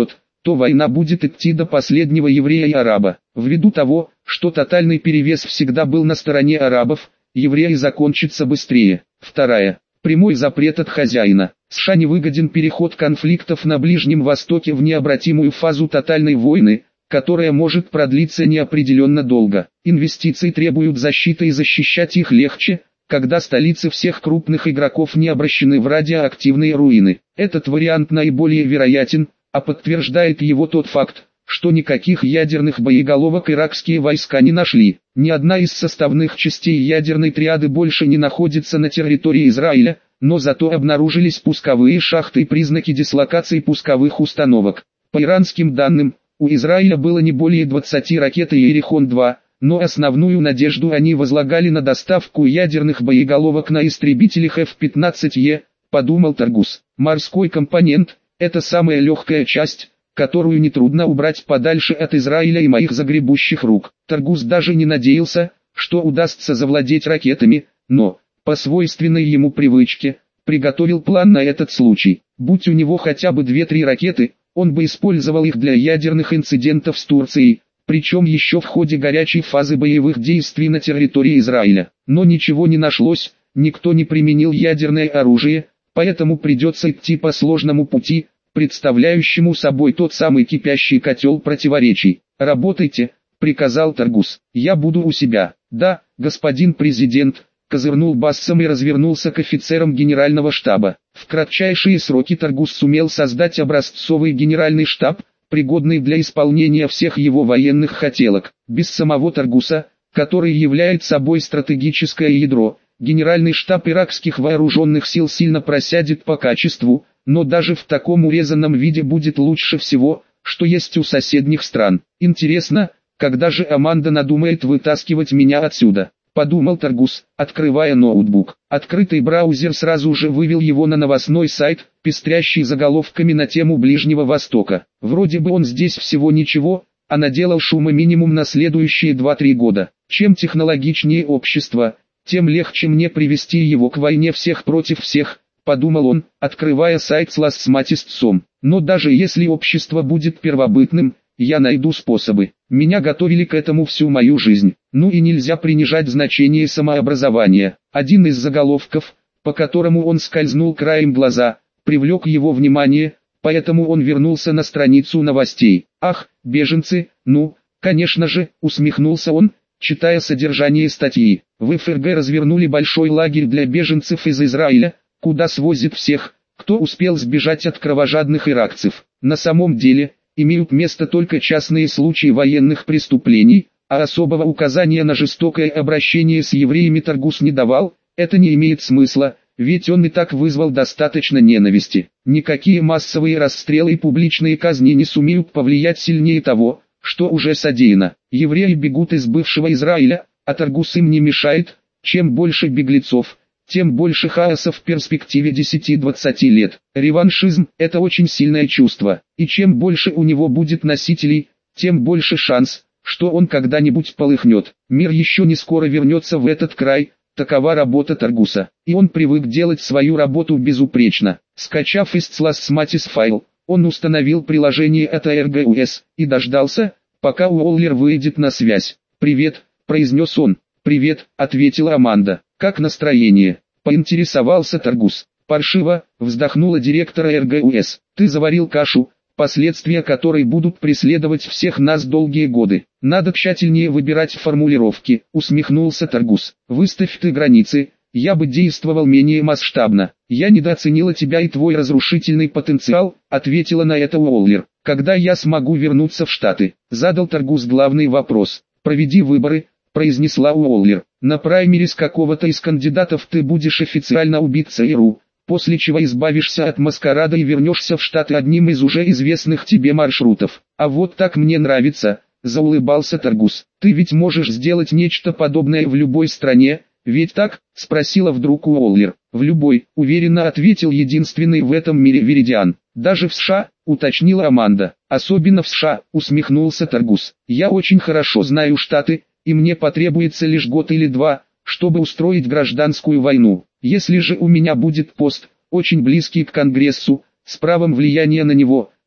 Speaker 1: то война будет идти до последнего еврея и араба. Ввиду того, что тотальный перевес всегда был на стороне арабов, евреи закончится быстрее. Вторая. Прямой запрет от хозяина. США не выгоден переход конфликтов на Ближнем Востоке в необратимую фазу тотальной войны, которая может продлиться неопределенно долго. Инвестиции требуют защиты и защищать их легче, когда столицы всех крупных игроков не обращены в радиоактивные руины. Этот вариант наиболее вероятен, а подтверждает его тот факт, что никаких ядерных боеголовок иракские войска не нашли. Ни одна из составных частей ядерной триады больше не находится на территории Израиля, но зато обнаружились пусковые шахты и признаки дислокации пусковых установок. По иранским данным, у Израиля было не более 20 ракет «Иерихон-2», но основную надежду они возлагали на доставку ядерных боеголовок на истребителях F-15E, подумал Таргус. Морской компонент – это самая легкая часть, которую нетрудно убрать подальше от Израиля и моих загребущих рук. Таргус даже не надеялся, что удастся завладеть ракетами, но, по свойственной ему привычке, приготовил план на этот случай. Будь у него хотя бы 2-3 ракеты, он бы использовал их для ядерных инцидентов с Турцией, причем еще в ходе горячей фазы боевых действий на территории Израиля. Но ничего не нашлось, никто не применил ядерное оружие, поэтому придется идти по сложному пути, представляющему собой тот самый кипящий котел противоречий. «Работайте», — приказал Таргус. «Я буду у себя». «Да, господин президент», — козырнул басом и развернулся к офицерам генерального штаба. В кратчайшие сроки Таргус сумел создать образцовый генеральный штаб, пригодный для исполнения всех его военных хотелок. Без самого Таргуса, который является собой стратегическое ядро, генеральный штаб иракских вооруженных сил сильно просядет по качеству, но даже в таком урезанном виде будет лучше всего, что есть у соседних стран. Интересно, когда же Аманда надумает вытаскивать меня отсюда? Подумал Таргус, открывая ноутбук. Открытый браузер сразу же вывел его на новостной сайт, пестрящий заголовками на тему Ближнего Востока. Вроде бы он здесь всего ничего, а наделал шума минимум на следующие 2-3 года. Чем технологичнее общество, тем легче мне привести его к войне всех против всех, подумал он, открывая сайт с lastmatist.com. Но даже если общество будет первобытным, я найду способы. Меня готовили к этому всю мою жизнь. Ну и нельзя принижать значение самообразования. Один из заголовков, по которому он скользнул краем глаза, привлек его внимание, поэтому он вернулся на страницу новостей. «Ах, беженцы, ну, конечно же», усмехнулся он, читая содержание статьи. В ФРГ развернули большой лагерь для беженцев из Израиля, куда свозят всех, кто успел сбежать от кровожадных иракцев. На самом деле, имеют место только частные случаи военных преступлений, а особого указания на жестокое обращение с евреями Таргус не давал. Это не имеет смысла, ведь он и так вызвал достаточно ненависти. Никакие массовые расстрелы и публичные казни не сумеют повлиять сильнее того, что уже содеяно. Евреи бегут из бывшего Израиля, а Таргус им не мешает. Чем больше беглецов, тем больше хаоса в перспективе 10-20 лет. Реваншизм – это очень сильное чувство, и чем больше у него будет носителей, тем больше шанс, что он когда-нибудь полыхнет. Мир еще не скоро вернется в этот край, такова работа Таргуса, и он привык делать свою работу безупречно. Скачав из lastmatist файл, он установил приложение от ARGUS и дождался, пока Уоллер выйдет на связь. «Привет», – произнес он. «Привет», – ответила Аманда. «Как настроение?» – поинтересовался Таргус. «Паршиво», – вздохнула директор РГУС. «Ты заварил кашу, последствия которой будут преследовать всех нас долгие годы. Надо тщательнее выбирать формулировки», – усмехнулся Таргус. «Выставь ты границы, я бы действовал менее масштабно». «Я недооценила тебя и твой разрушительный потенциал», – ответила на это Уоллер. «Когда я смогу вернуться в Штаты?» – задал Таргус главный вопрос. «Проведи выборы», – произнесла Уоллер. «На праймерис какого-то из кандидатов ты будешь официально убит ЦРУ, после чего избавишься от маскарада и вернешься в Штаты одним из уже известных тебе маршрутов». «А вот так мне нравится», – заулыбался Таргус. «Ты ведь можешь сделать нечто подобное в любой стране, ведь так?» – спросила вдруг Уоллер. «В любой», – уверенно ответил единственный в этом мире Веридиан. «Даже в США», – уточнила Аманда. «Особенно в США», – усмехнулся Таргус. «Я очень хорошо знаю Штаты, и мне потребуется лишь год или 2, чтобы устроить гражданскую войну. Если же у меня будет пост, очень близкий к Конгрессу, с правом влияния на него,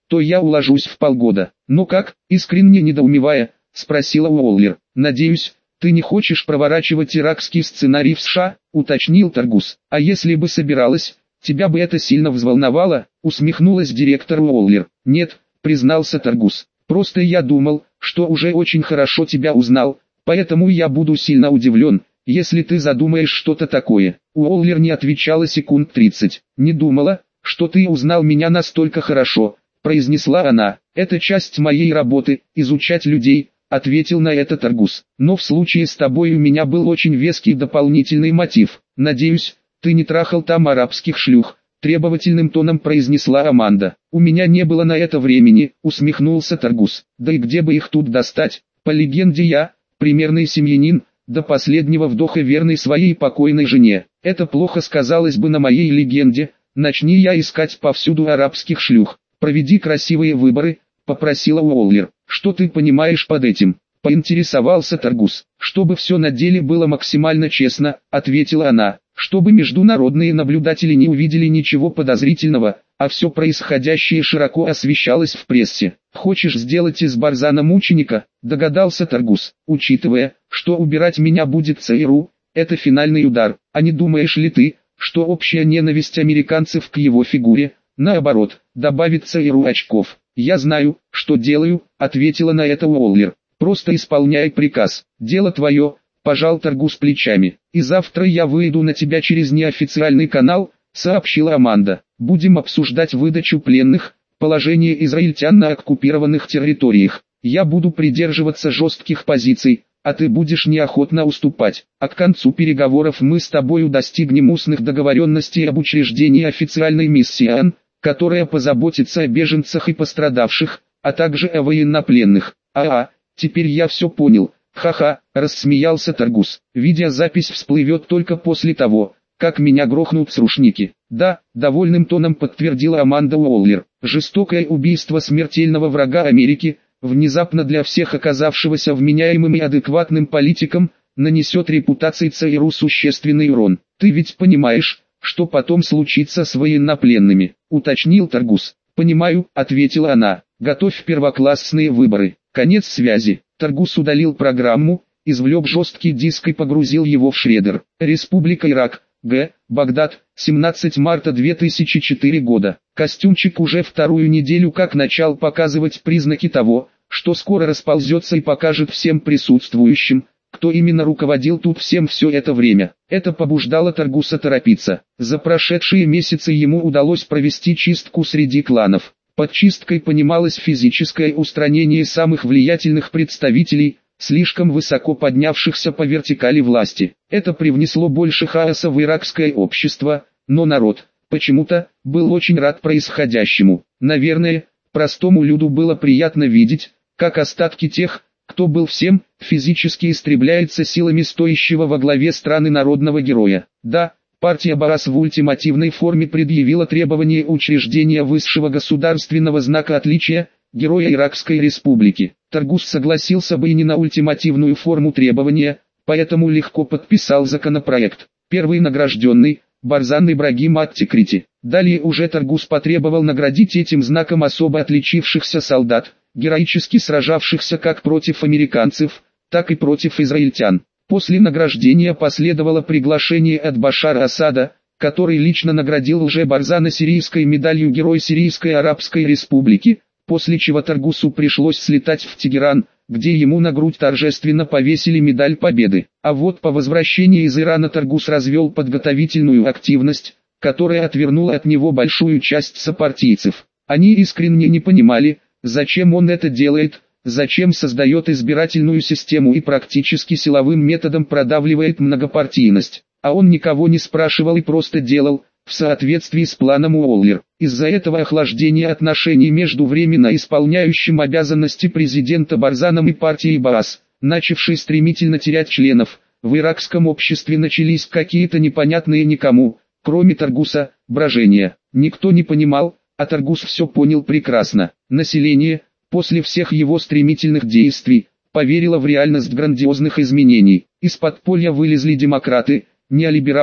Speaker 1: то я уложусь в полгода. Но как, искренне недоумевая, спросила Уоллер. Надеюсь, ты не хочешь проворачивать иракский сценарий в США, уточнил Таргус. А если бы собиралась, тебя бы это сильно взволновало, усмехнулась директор Уоллер. Нет, признался Таргус. Просто я думал, что уже очень хорошо тебя узнал, поэтому я буду сильно удивлен, если ты задумаешь что-то такое. Уоллер не отвечала секунд 30. Не думала, что ты узнал меня настолько хорошо, произнесла она. Это часть моей работы, изучать людей, ответил на это Таргус. Но в случае с тобой у меня был очень веский дополнительный мотив. Надеюсь, ты не трахал там арабских шлюх, требовательным тоном произнесла Аманда. У меня не было на это времени, усмехнулся Таргус. Да и где бы их тут достать? По легенде я, примерный семьянин, до последнего вдоха верный своей покойной жене. Это плохо сказалось бы на моей легенде, начни я искать повсюду арабских шлюх. Проведи красивые выборы, попросила Уоллер. Что ты понимаешь под этим? Поинтересовался Таргус. Чтобы все на деле было максимально честно, ответила она. Чтобы международные наблюдатели не увидели ничего подозрительного, а все происходящее широко освещалось в прессе. Хочешь сделать из Барзана мученика, догадался Таргус. Учитывая, что убирать меня будет ЦРУ, это финальный удар. А не думаешь ли ты, что общая ненависть американцев к его фигуре, наоборот, добавит ЦРУ очков? Я знаю, что делаю, ответила на это Уоллер. Просто исполняй приказ. Дело твое. Пожал Таргус плечами. И завтра я выйду на тебя через неофициальный канал, сообщила Аманда. Будем обсуждать выдачу пленных, положение израильтян на оккупированных территориях. Я буду придерживаться жестких позиций, а ты будешь неохотно уступать. А к концу переговоров мы с тобою достигнем устных договоренностей об учреждении официальной миссии ООН, которая позаботится о беженцах и пострадавших, а также о военнопленных. Теперь я все понял. Ха-ха, рассмеялся Таргус. Видеозапись всплывет только после того, как меня грохнут срушники. Да, довольным тоном подтвердила Аманда Уоллер. Жестокое убийство смертельного врага Америки, внезапно для всех оказавшегося вменяемым и адекватным политиком, нанесет репутации ЦРУ существенный урон. Ты ведь понимаешь, что потом случится с военнопленными, уточнил Таргус. Понимаю, ответила она. Готовь первоклассные выборы. Конец связи. Таргус удалил программу, извлек жесткий диск и погрузил его в шредер. Республика Ирак, Г. Багдад, 17 марта 2004 года. Костюмчик уже вторую неделю как начал показывать признаки того, что скоро расползется и покажет всем присутствующим, кто именно руководил тут всем все это время. Это побуждало Таргуса торопиться. За прошедшие месяцы ему удалось провести чистку среди кланов. Под чисткой понималось физическое устранение самых влиятельных представителей, слишком высоко поднявшихся по вертикали власти. Это привнесло больше хаоса в иракское общество, но народ, почему-то, был очень рад происходящему. Наверное, простому люду было приятно видеть, как остатки тех, кто был всем, физически истребляется силами стоящего во главе страны народного героя. Да, партия Баас в ультимативной форме предъявила требование учреждения высшего государственного знака отличия, Героя Иракской Республики. Таргус согласился бы и не на ультимативную форму требования, поэтому легко подписал законопроект. Первый награжденный, Барзан Ибрагим Ат-Тикрити. Далее уже Таргус потребовал наградить этим знаком особо отличившихся солдат, героически сражавшихся как против американцев, так и против израильтян. После награждения последовало приглашение от Башара Асада, который лично наградил лже-Барзана сирийской медалью Герой Сирийской Арабской Республики, после чего Таргусу пришлось слетать в Тегеран, где ему на грудь торжественно повесили медаль победы. А вот по возвращении из Ирана Таргус развел подготовительную активность, которая отвернула от него большую часть сопартийцев. Они искренне не понимали, зачем он это делает, зачем создает избирательную систему и практически силовым методом продавливает многопартийность. А он никого не спрашивал и просто делал, в соответствии с планом Уоллер. Из-за этого охлаждения отношений между временно исполняющим обязанности президента Барзаном и партией Баас, начавшей стремительно терять членов, в иракском обществе начались какие-то непонятные никому, кроме Таргуса, брожения. Никто не понимал, а Таргус все понял прекрасно. Население, после всех его стремительных действий, поверило в реальность грандиозных изменений. Из подполья вылезли демократы, неолибералы,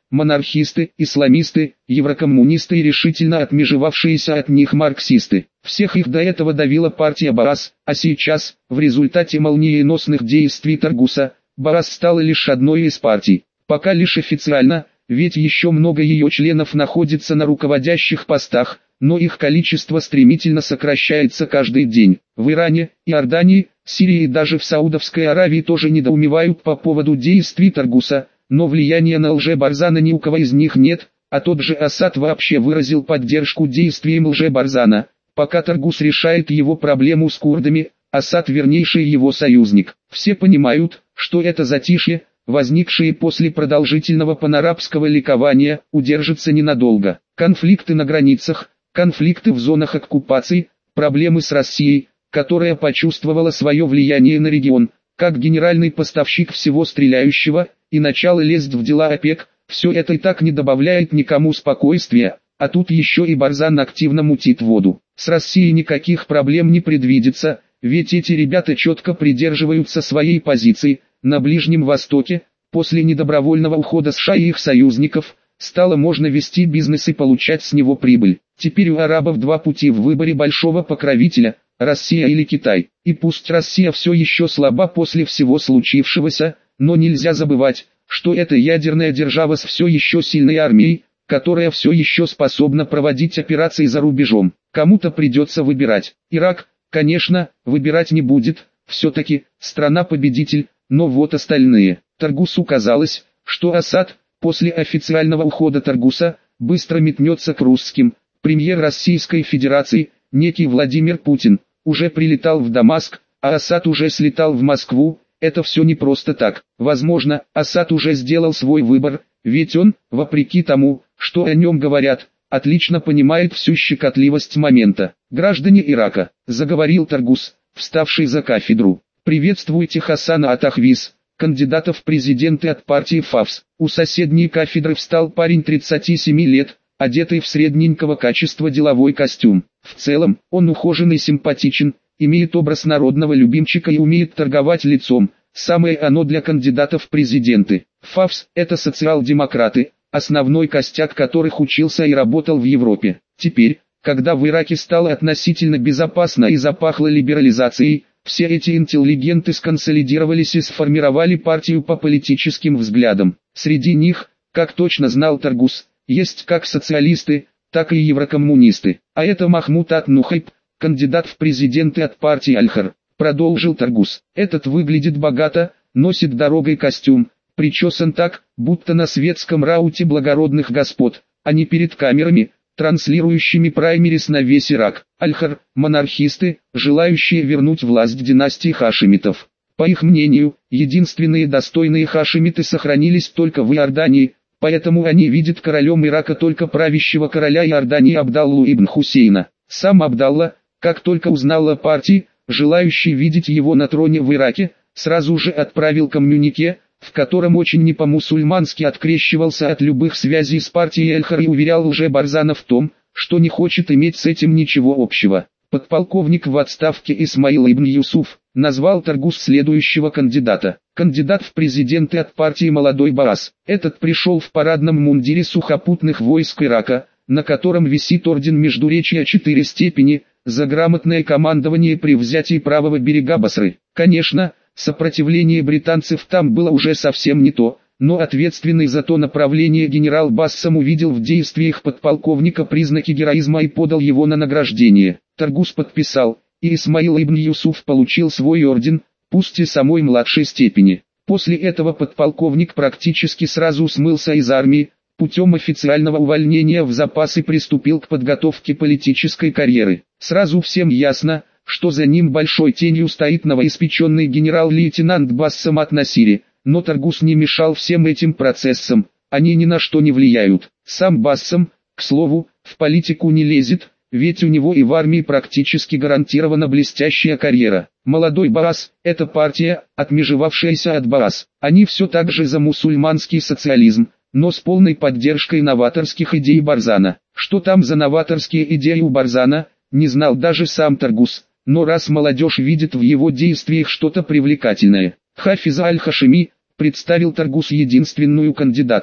Speaker 1: монархисты, исламисты, еврокоммунисты и решительно отмежевавшиеся от них марксисты. Всех их до этого давила партия Баас, а сейчас, в результате молниеносных действий Таргуса, Баас стала лишь одной из партий. Пока лишь официально, ведь еще много ее членов находится на руководящих постах, но их количество стремительно сокращается каждый день. В Иране, Иордании, Сирии и даже в Саудовской Аравии тоже недоумевают по поводу действий Таргуса, но влияния на Лже-Барзана ни у кого из них нет, а тот же Асад вообще выразил поддержку действиям Лже-Барзана. Пока Таргус решает его проблему с курдами, Асад вернейший его союзник. Все понимают, что это затишье, возникшие после продолжительного панарабского ликования, удержится ненадолго. Конфликты на границах, конфликты в зонах оккупации, проблемы с Россией, которая почувствовала свое влияние на регион, как генеральный поставщик всего стреляющего, и начало лезть в дела ОПЕК, все это и так не добавляет никому спокойствия, а тут еще и Барзан активно мутит воду. С Россией никаких проблем не предвидится, ведь эти ребята четко придерживаются своей позиции. На Ближнем Востоке, после недобровольного ухода США и их союзников, стало можно вести бизнес и получать с него прибыль. Теперь у арабов два пути в выборе большого покровителя – Россия или Китай. И пусть Россия все еще слаба после всего случившегося, но нельзя забывать, что это ядерная держава с все еще сильной армией, которая все еще способна проводить операции за рубежом. Кому-то придется выбирать. Ирак, конечно, выбирать не будет, все-таки страна-победитель. Но вот остальные. Таргусу казалось, что Асад, после официального ухода Таргуса, быстро метнется к русским. Премьер Российской Федерации, некий Владимир Путин, уже прилетал в Дамаск, а Асад уже слетал в Москву. Это все не просто так. Возможно, Асад уже сделал свой выбор, ведь он, вопреки тому, что о нем говорят, отлично понимает всю щекотливость момента. «Граждане Ирака», — заговорил Таргус, вставший за кафедру. «Приветствуйте Хасана Ат-Тахвиз, кандидата в президенты от партии ФАВС». У соседней кафедры встал парень 37 лет, одетый в средненького качества деловой костюм. В целом, он ухожен и симпатичен, имеет образ народного любимчика и умеет торговать лицом. Самое оно для кандидатов в президенты. ФАВС – это социал-демократы, основной костяк которых учился и работал в Европе. Теперь, когда в Ираке стало относительно безопасно и запахло либерализацией, все эти интеллигенты сконсолидировались и сформировали партию по политическим взглядам. Среди них, как точно знал Таргус, есть как социалисты, так и еврокоммунисты. А это Махмуд Ат-Нухайб, кандидат в президенты от партии Аль-Хар. Продолжил Таргус. Этот выглядит богато, носит дорогой костюм, причесан так, будто на светском рауте благородных господ, а не перед камерами, транслирующими праймерис на весь Ирак. Аль-Хар – монархисты, желающие вернуть власть династии хашимитов. По их мнению, единственные достойные хашимиты сохранились только в Иордании, поэтому они видят королем Ирака только правящего короля Иордании Абдаллу ибн Хусейна. Сам Абдалла, как только узнал о партии, желающий видеть его на троне в Ираке, сразу же отправил коммюнике, в котором очень не по-мусульмански открещивался от любых связей с партией Аль-Хар и уверял Лже-Барзана в том, что не хочет иметь с этим ничего общего. Подполковник в отставке Исмаил ибн Юсуф назвал Таргус следующего кандидата. Кандидат в президенты от партии «Молодой Баас». Этот пришел в парадном мундире сухопутных войск Ирака, на котором висит орден Междуречия 4 степени, за грамотное командование при взятии правого берега Басры. Конечно, сопротивление британцев там было уже совсем не то, но ответственный за то направление генерал Бассам увидел в действиях подполковника признаки героизма и подал его на награждение. Таргус подписал, и Исмаил ибн Юсуф получил свой орден, пусть и самой младшей степени. После этого подполковник практически сразу смылся из армии, путем официального увольнения в запас и приступил к подготовке политической карьеры. Сразу всем ясно, что за ним большой тенью стоит новоиспеченный генерал-лейтенант Бассам ат-Насири, но Таргус не мешал всем этим процессам, они ни на что не влияют. Сам Бассам, к слову, в политику не лезет, ведь у него и в армии практически гарантирована блестящая карьера. Молодой Баас – это партия, отмежевавшаяся от Баас. Они все так же за мусульманский социализм, но с полной поддержкой новаторских идей Барзана. Что там за новаторские идеи у Барзана, не знал даже сам Таргус, но раз молодежь видит в его действиях что-то привлекательное. Хафиза аль-Хашими представил Таргус единственную кандидатку.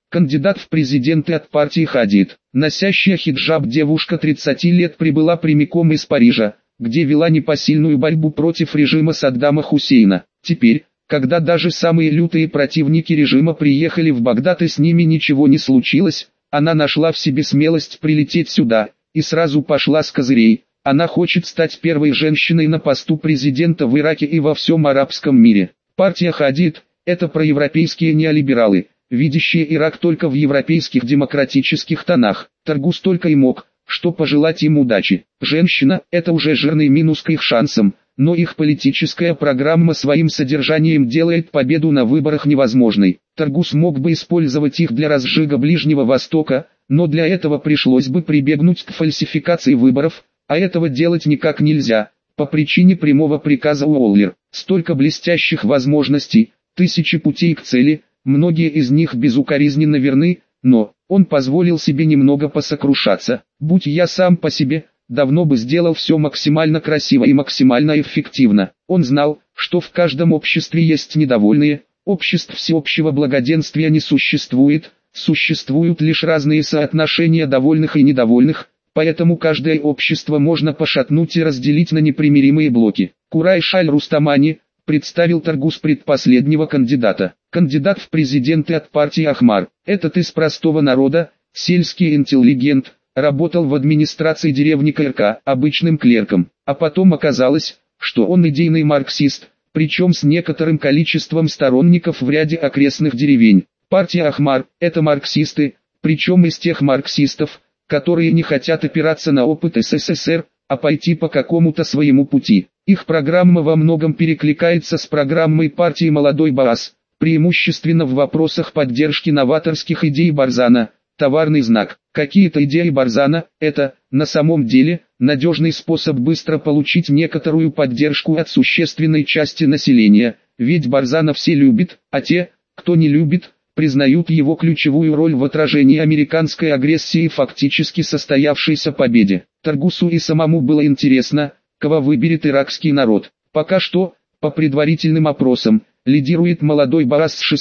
Speaker 1: Кандидат в президенты от партии Хадид. Носящая хиджаб девушка 30 лет прибыла прямиком из Парижа, где вела непосильную борьбу против режима Саддама Хусейна. Теперь, когда даже самые лютые противники режима приехали в Багдад и с ними ничего не случилось, она нашла в себе смелость прилететь сюда, и сразу пошла с козырей. Она хочет стать первой женщиной на посту президента в Ираке и во всем арабском мире. Партия Хадид – это проевропейские неолибералы, видящие Ирак только в европейских демократических тонах. Таргус только и мог, что пожелать им удачи. Женщина – это уже жирный минус к их шансам, но их политическая программа своим содержанием делает победу на выборах невозможной. Таргус мог бы использовать их для разжига Ближнего Востока, но для этого пришлось бы прибегнуть к фальсификации выборов, а этого делать никак нельзя, по причине прямого приказа Уоллер. Столько блестящих возможностей, тысячи путей к цели, многие из них безукоризненно верны, но он позволил себе немного посокрушаться. Будь я сам по себе, давно бы сделал все максимально красиво и максимально эффективно. Он знал, что в каждом обществе есть недовольные, обществ всеобщего благоденствия не существует, существуют лишь разные соотношения довольных и недовольных, поэтому каждое общество можно пошатнуть и разделить на непримиримые блоки. Курайш аль-Рустамани представил Таргус предпоследнего кандидата. Кандидат в президенты от партии Ахмар. Этот из простого народа, сельский интеллигент, работал в администрации деревни КРК обычным клерком, а потом оказалось, что он идейный марксист, причем с некоторым количеством сторонников в ряде окрестных деревень. Партия Ахмар – это марксисты, причем из тех марксистов, которые не хотят опираться на опыт СССР, а пойти по какому-то своему пути. Их программа во многом перекликается с программой партии «Молодой Баас», преимущественно в вопросах поддержки новаторских идей Барзана. Товарный знак. Какие-то идеи Барзана – это, на самом деле, надежный способ быстро получить некоторую поддержку от существенной части населения, ведь Барзана все любят, а те, кто не любит, признают его ключевую роль в отражении американской агрессии и фактически состоявшейся победе. Таргусу и самому было интересно, кого выберет иракский народ. Пока что, по предварительным опросам, лидирует молодой Баас с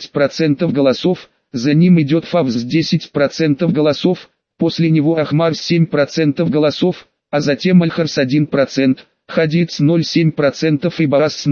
Speaker 1: 16% голосов, за ним идет Фавз с 10% голосов, после него Ахмар с 7% голосов, а затем Аль-Харс 1%, Хадид с 0,7% и Баас с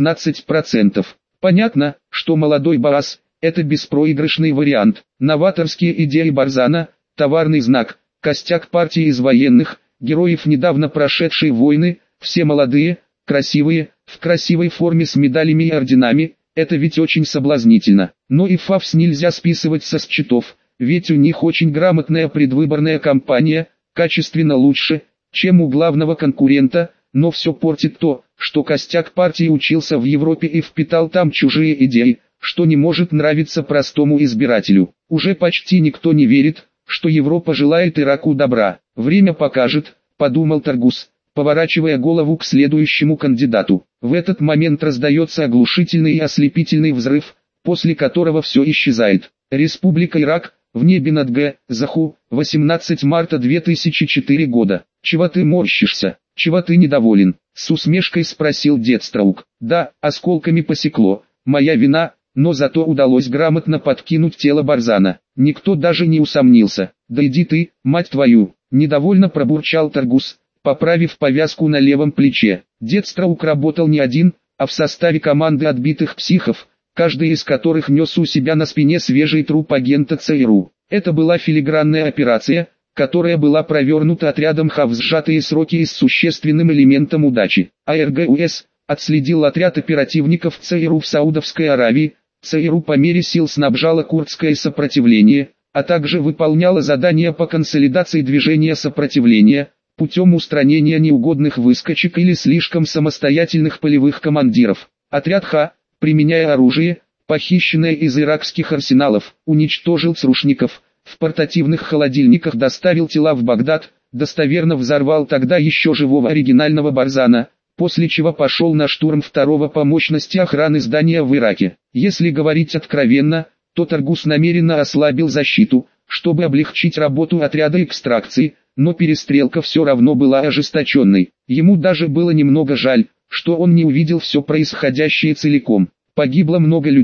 Speaker 1: 0,16%. Понятно, что молодой Баас – это беспроигрышный вариант. Новаторские идеи Барзана, товарный знак, костяк партии из военных, героев недавно прошедшей войны, все молодые, красивые, в красивой форме с медалями и орденами, это ведь очень соблазнительно. Но и Фавс нельзя списывать со счетов, ведь у них очень грамотная предвыборная кампания, качественно лучше, чем у главного конкурента, но все портит то, что костяк партии учился в Европе и впитал там чужие идеи, что не может нравиться простому избирателю. Уже почти никто не верит, что Европа желает Ираку добра. Время покажет, подумал Таргус, поворачивая голову к следующему кандидату. В этот момент раздается оглушительный и ослепительный взрыв, после которого все исчезает. Республика Ирак, в небе над Заху, 18 марта 2004 года. «Чего ты морщишься? Чего ты недоволен?» — с усмешкой спросил Дедстроук. «Да, осколками посекло, моя вина, но зато удалось грамотно подкинуть тело Барзана. Никто даже не усомнился. Да иди ты, мать твою!» — недовольно пробурчал Таргус, поправив повязку на левом плече. Дедстроук работал не один, а в составе команды отбитых психов, каждый из которых нес у себя на спине свежий труп агента ЦРУ. Это была филигранная операция, которая была провернута отрядом ХАВ в сжатые сроки и с существенным элементом удачи. АРГУС отследил отряд оперативников ЦРУ в Саудовской Аравии. ЦРУ по мере сил снабжала курдское сопротивление, а также выполняла задания по консолидации движения сопротивления, путем устранения неугодных выскочек или слишком самостоятельных полевых командиров. Отряд Х, применяя оружие, похищенное из иракских арсеналов, уничтожил црушников, в портативных холодильниках доставил тела в Багдад, достоверно взорвал тогда еще живого оригинального Барзана, после чего пошел на штурм второго по мощности охраны здания в Ираке. Если говорить откровенно, то Таргус намеренно ослабил защиту, чтобы облегчить работу отряда экстракции, но перестрелка все равно была ожесточенной. Ему даже было немного жаль, что он не увидел все происходящее целиком. Погибло много людей,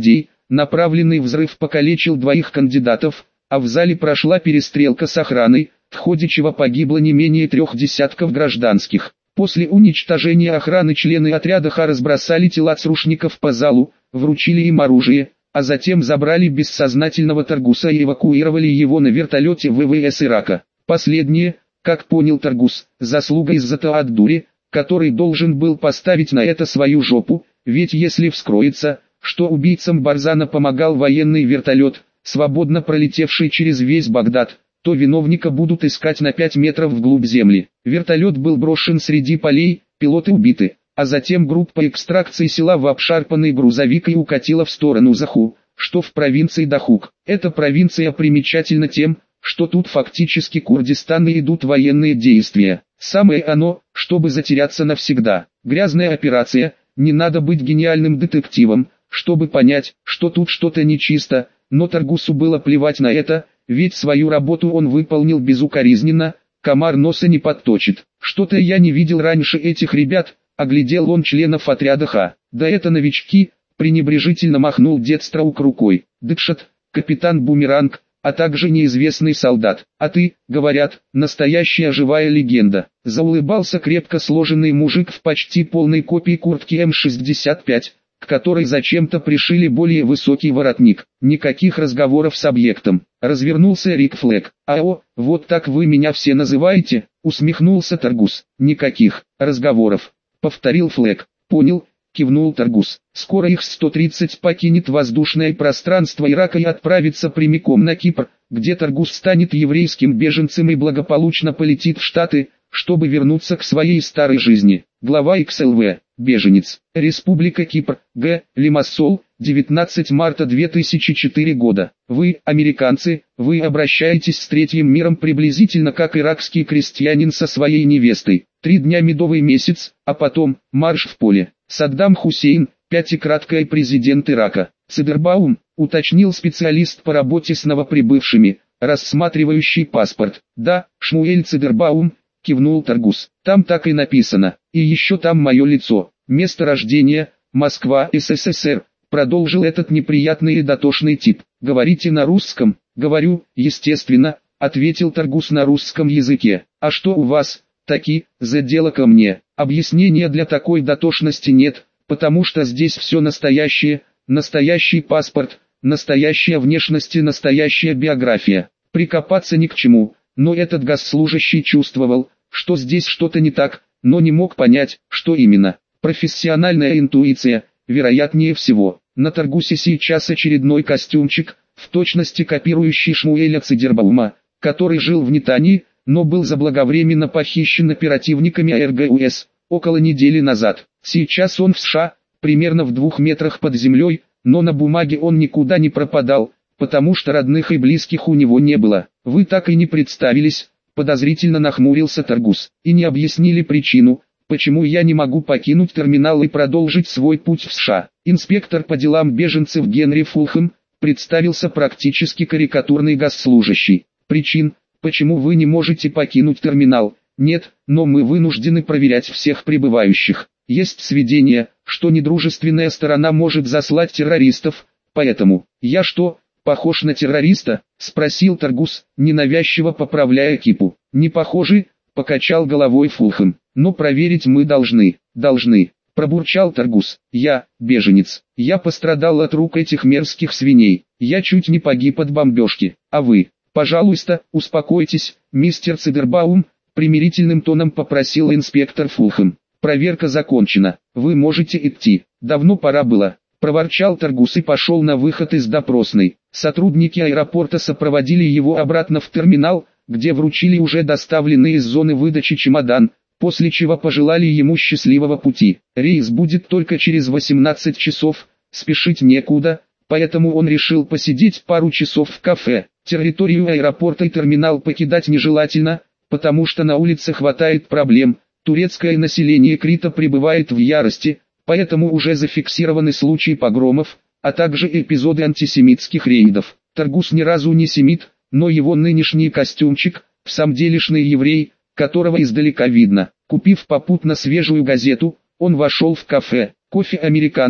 Speaker 1: Направленный взрыв покалечил двоих кандидатов, а в зале прошла перестрелка с охраной, в ходе чего погибло не менее 3 десятков гражданских. После уничтожения охраны члены отряда Ха разбросали тела црушников по залу, вручили им оружие, а затем забрали бессознательного Таргуса и эвакуировали его на вертолете ВВС Ирака. Последнее, как понял Таргус, заслуга Иззата ад-Дури, который должен был поставить на это свою жопу, ведь если вскроется, что убийцам Барзана помогал военный вертолет, свободно пролетевший через весь Багдад, то виновника будут искать на 5 метров вглубь земли. Вертолет был брошен среди полей, пилоты убиты, а затем группа экстракции села в обшарпанный грузовик и укатила в сторону Заху, что в провинции Дахук. Эта провинция примечательна тем, что тут фактически Курдистан и идут военные действия. Самое оно, чтобы затеряться навсегда. Грязная операция, не надо быть гениальным детективом, чтобы понять, что тут что-то нечисто, но Таргусу было плевать на это, ведь свою работу он выполнил безукоризненно, комар носа не подточит. Что-то я не видел раньше этих ребят, оглядел он членов отряда Ха. Да это новички, пренебрежительно махнул Дедстроук рукой. Дыкшат, капитан Бумеранг, а также неизвестный солдат. А ты, говорят, настоящая живая легенда. Заулыбался крепко сложенный мужик в почти полной копии куртки М65, к которой зачем-то пришили более высокий воротник. Никаких разговоров с объектом. Развернулся Рик Флэг. «Ао, вот так вы меня все называете?» Усмехнулся Таргус. «Никаких разговоров», повторил Флэг. «Понял», кивнул Таргус. «Скоро их 130 покинет воздушное пространство Ирака и отправится прямиком на Кипр, где Таргус станет еврейским беженцем и благополучно полетит в Штаты, чтобы вернуться к своей старой жизни». Глава XLV. Беженец. Республика Кипр. Г. Лимассол. 19 марта 2004 года. Вы, американцы, вы обращаетесь с третьим миром приблизительно как иракский крестьянин со своей невестой. 3 дня медовый месяц, а потом марш в поле. Саддам Хусейн, пятикратный президент Ирака. Цидербаум, уточнил специалист по работе с новоприбывшими, рассматривающий паспорт. Да, Шмуэль Цидербаум, кивнул Таргус. Там так и написано. И еще там мое лицо. Место рождения, Москва, СССР. Продолжил этот неприятный и дотошный тип. Говорите на русском? Говорю, естественно, ответил Таргус на русском языке. А что у вас, таки, за дело ко мне? Объяснения для такой дотошности нет, потому что здесь все настоящее, настоящий паспорт, настоящая внешность и настоящая биография. Прикопаться ни к чему, но этот госслужащий чувствовал, что здесь что-то не так, но не мог понять, что именно. Профессиональная интуиция, вероятнее всего. На Таргусе сейчас очередной костюмчик, в точности копирующий Шмуэля Цидербаума, который жил в Нетании, но был заблаговременно похищен оперативниками АРГУС, около недели назад. Сейчас он в США, примерно в 2 метрах под землей, но на бумаге он никуда не пропадал, потому что родных и близких у него не было. Вы так и не представились, подозрительно нахмурился Таргус, и не объяснили причину, почему я не могу покинуть терминал и продолжить свой путь в США. Инспектор по делам беженцев Генри Фулхэм, представился практически карикатурный госслужащий. Причин, почему вы не можете покинуть терминал, нет, но мы вынуждены проверять всех прибывающих. Есть сведения, что недружественная сторона может заслать террористов, поэтому, я что, похож на террориста? Спросил Таргус, ненавязчиво поправляя кипу. Не похожи, покачал головой Фулхэм. Но проверить мы должны, пробурчал Таргус. Я, беженец, я пострадал от рук этих мерзких свиней, я чуть не погиб от бомбежки, а вы, пожалуйста, успокойтесь, мистер Цидербаум, примирительным тоном попросил инспектор Фулхэм. Проверка закончена, вы можете идти, давно пора было, проворчал Таргус и пошел на выход из допросной. Сотрудники аэропорта сопроводили его обратно в терминал, где вручили уже доставленный из зоны выдачи чемодан, после чего пожелали ему счастливого пути. Рейс будет только через 18 часов, спешить некуда, поэтому он решил посидеть пару часов в кафе. Территорию аэропорта и терминал покидать нежелательно, потому что на улице хватает проблем, турецкое население Крита пребывает в ярости, поэтому уже зафиксированы случаи погромов, а также эпизоды антисемитских рейдов. Таргус ни разу не семит, но его нынешний костюмчик, в самом делешный еврей, которого издалека видно. Купив попутно свежую газету, он вошел в кафе. Кофе американо,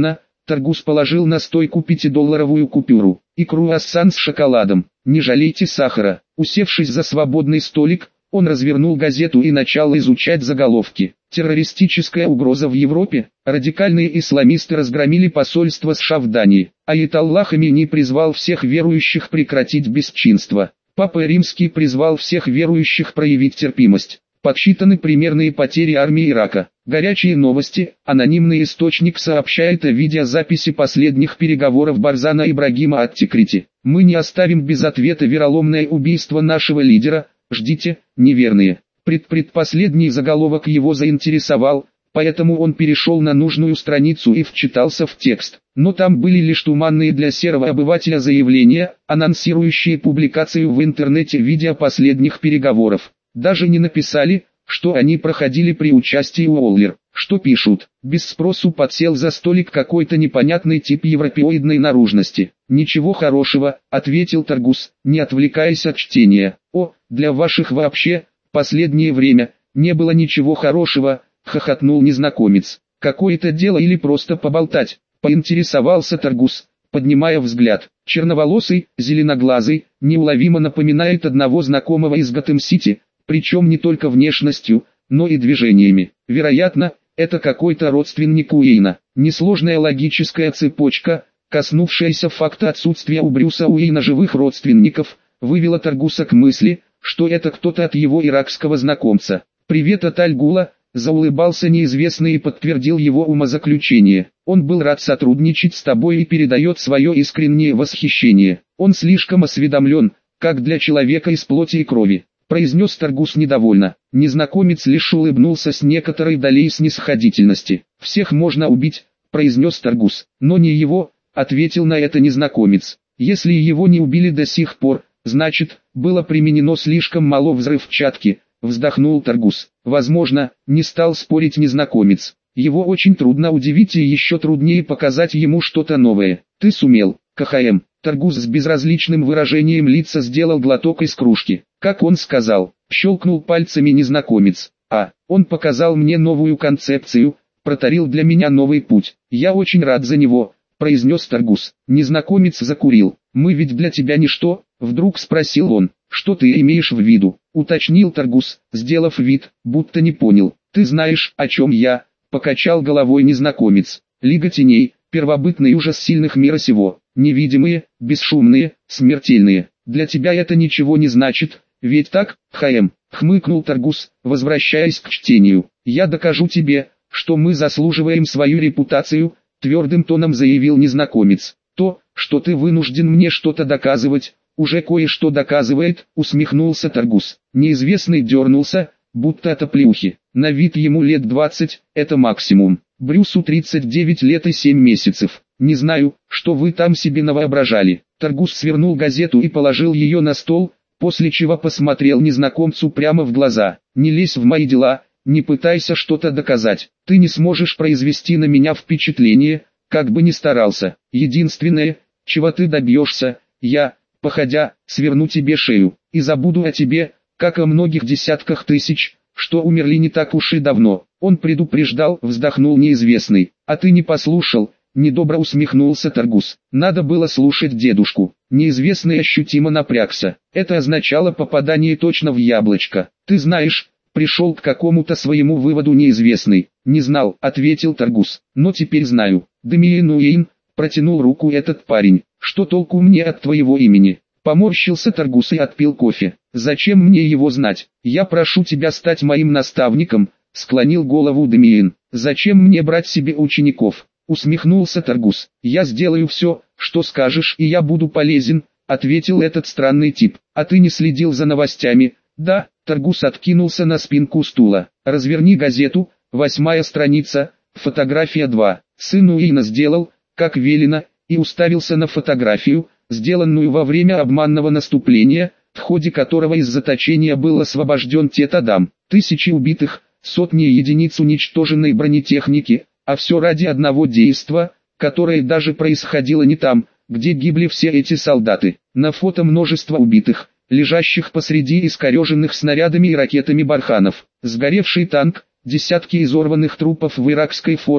Speaker 1: Таргус положил на стойку 5-долларовую купюру и круассан с шоколадом. Не жалейте сахара. Усевшись за свободный столик, он развернул газету и начал изучать заголовки. Террористическая угроза в Европе. Радикальные исламисты разгромили посольство США в Дании. Аятоллах Хаминеи призвал всех верующих прекратить бесчинство. Папа Римский призвал всех верующих проявить терпимость. Подсчитаны примерные потери армии Ирака. Горячие новости. Анонимный источник сообщает о видеозаписи последних переговоров Барзана Ибрагима от Тикрити. Мы не оставим без ответа вероломное убийство нашего лидера. Ждите, неверные. Предпоследний заголовок его заинтересовал, поэтому он перешел на нужную страницу и вчитался в текст. Но там были лишь туманные для серого обывателя заявления, анонсирующие публикацию в интернете видео последних переговоров. Даже не написали, что они проходили при участии Уоллер. Что пишут? Без спросу подсел за столик какой-то непонятный тип европеоидной наружности. «Ничего хорошего», — ответил Таргус, не отвлекаясь от чтения. «О, для ваших вообще, последнее время, не было ничего хорошего», — хохотнул незнакомец. «Какое-то дело или просто поболтать?» — поинтересовался Таргус, поднимая взгляд. Черноволосый, зеленоглазый, неуловимо напоминает одного знакомого из Готэм-Сити, причем не только внешностью, но и движениями. Вероятно, это какой-то родственник Уэйна. Несложная логическая цепочка, коснувшаяся факта отсутствия у Брюса Уэйна живых родственников, вывела Таргуса к мысли, что это кто-то от его иракского знакомца. «Привет от Аль-Гула», — заулыбался неизвестный и подтвердил его умозаключение. «Он был рад сотрудничать с тобой и передает свое искреннее восхищение. Он слишком осведомлен, как для человека из плоти и крови», — произнес Таргус недовольно. Незнакомец лишь улыбнулся с некоторой долей снисходительности. «Всех можно убить», — произнес Таргус. «Но не его», — ответил на это незнакомец. «Если его не убили до сих пор, значит, было применено слишком мало взрывчатки», — вздохнул Таргус. «Возможно», — не стал спорить незнакомец. «Его очень трудно удивить и еще труднее показать ему что-то новое. Ты сумел, КХМ». Таргус с безразличным выражением лица сделал глоток из кружки. «Как он сказал», — щелкнул пальцами незнакомец. Он показал мне новую концепцию, протарил для меня новый путь. Я очень рад за него», — произнес Таргус. Незнакомец закурил. «Мы ведь для тебя ничто?» — вдруг спросил он. «Что ты имеешь в виду?» — уточнил Таргус, сделав вид, будто не понял. «Ты знаешь, о чем я?» — покачал головой незнакомец. «Лига теней, первобытный ужас сильных мира сего. Невидимые, бесшумные, смертельные. Для тебя это ничего не значит, ведь так, ХМ?» — хмыкнул Таргус, возвращаясь к чтению. «Я докажу тебе, что мы заслуживаем свою репутацию», — твердым тоном заявил незнакомец. «То, что ты вынужден мне что-то доказывать, уже кое-что доказывает», — усмехнулся Таргус. Неизвестный дернулся, будто от оплеухи. На вид ему лет 20, это максимум. Брюсу 39 лет и 7 месяцев. «Не знаю, что вы там себе навоображали». Таргус свернул газету и положил ее на стол, после чего посмотрел незнакомцу прямо в глаза. «Не лезь в мои дела, не пытайся что-то доказать. Ты не сможешь произвести на меня впечатление, как бы ни старался. Единственное, чего ты добьешься, я, походя, сверну тебе шею, и забуду о тебе, как о многих десятках тысяч, что умерли не так уж и давно». Он предупреждал, вздохнул неизвестный. «А ты не послушал», — недобро усмехнулся Таргус. «Надо было слушать дедушку». Неизвестный ощутимо напрягся. Это означало попадание точно в яблочко. «Ты знаешь», — пришел к какому-то своему выводу неизвестный. «Не знал», — ответил Таргус. «Но теперь знаю». «Дамиен Уэйн», — протянул руку этот парень. «Что толку мне от твоего имени?» Поморщился Таргус и отпил кофе. «Зачем мне его знать? Я прошу тебя стать моим наставником», — склонил голову Дамиен. «Зачем мне брать себе учеников?» — усмехнулся Таргус. «Я сделаю все, что скажешь, и я буду полезен», — ответил этот странный тип. «А ты не следил за новостями?» «Да», — Таргус откинулся на спинку стула. «Разверни газету, 8-я страница, фотография 2. Сын Уэйна сделал, как велено, и уставился на фотографию, сделанную во время обманного наступления, в ходе которого из заточения был освобожден Тет Адам. Тысячи убитых, сотни единиц уничтоженной бронетехники, а все ради одного действа, которое даже происходило не там, где гибли все эти солдаты. На фото множество убитых, лежащих посреди искореженных снарядами и ракетами барханов. Сгоревший танк, десятки изорванных трупов в иракской форме,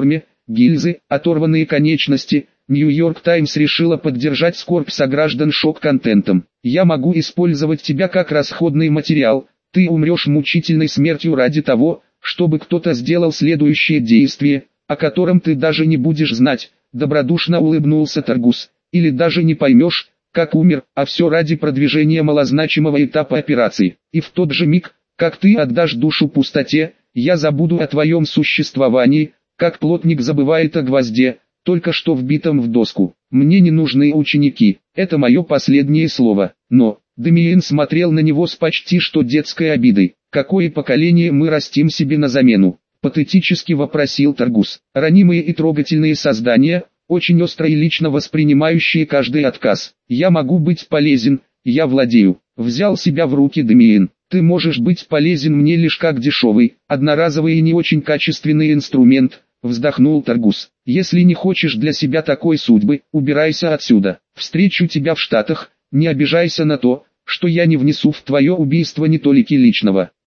Speaker 1: гильзы, оторванные конечности. Нью-Йорк Таймс решила поддержать скорбь сограждан шок-контентом. Я могу использовать тебя как расходный материал. Ты умрешь мучительной смертью ради того, чтобы кто-то сделал следующее действие, о котором ты даже не будешь знать. Добродушно улыбнулся Таргус. Или даже не поймешь, как умер, а все ради продвижения малозначимого этапа операции. И в тот же миг, как ты отдашь душу пустоте, я забуду о твоем существовании, как плотник забывает о гвозде, только что вбитом в доску. Мне не нужны ученики, это мое последнее слово. Но, Демиен смотрел на него с почти что детской обидой. Какое поколение мы растим себе на замену? Патетически вопросил Таргус. Ранимые и трогательные создания, очень остро и лично воспринимающие каждый отказ. Я могу быть полезен, я владею. Взял себя в руки Демиен. Ты можешь быть полезен мне лишь как дешевый, одноразовый и не очень качественный инструмент, вздохнул Таргус. Если не хочешь для себя такой судьбы, убирайся отсюда. Встречу тебя в Штатах, не обижайся на то, что я не внесу в твое убийство ни толики личного.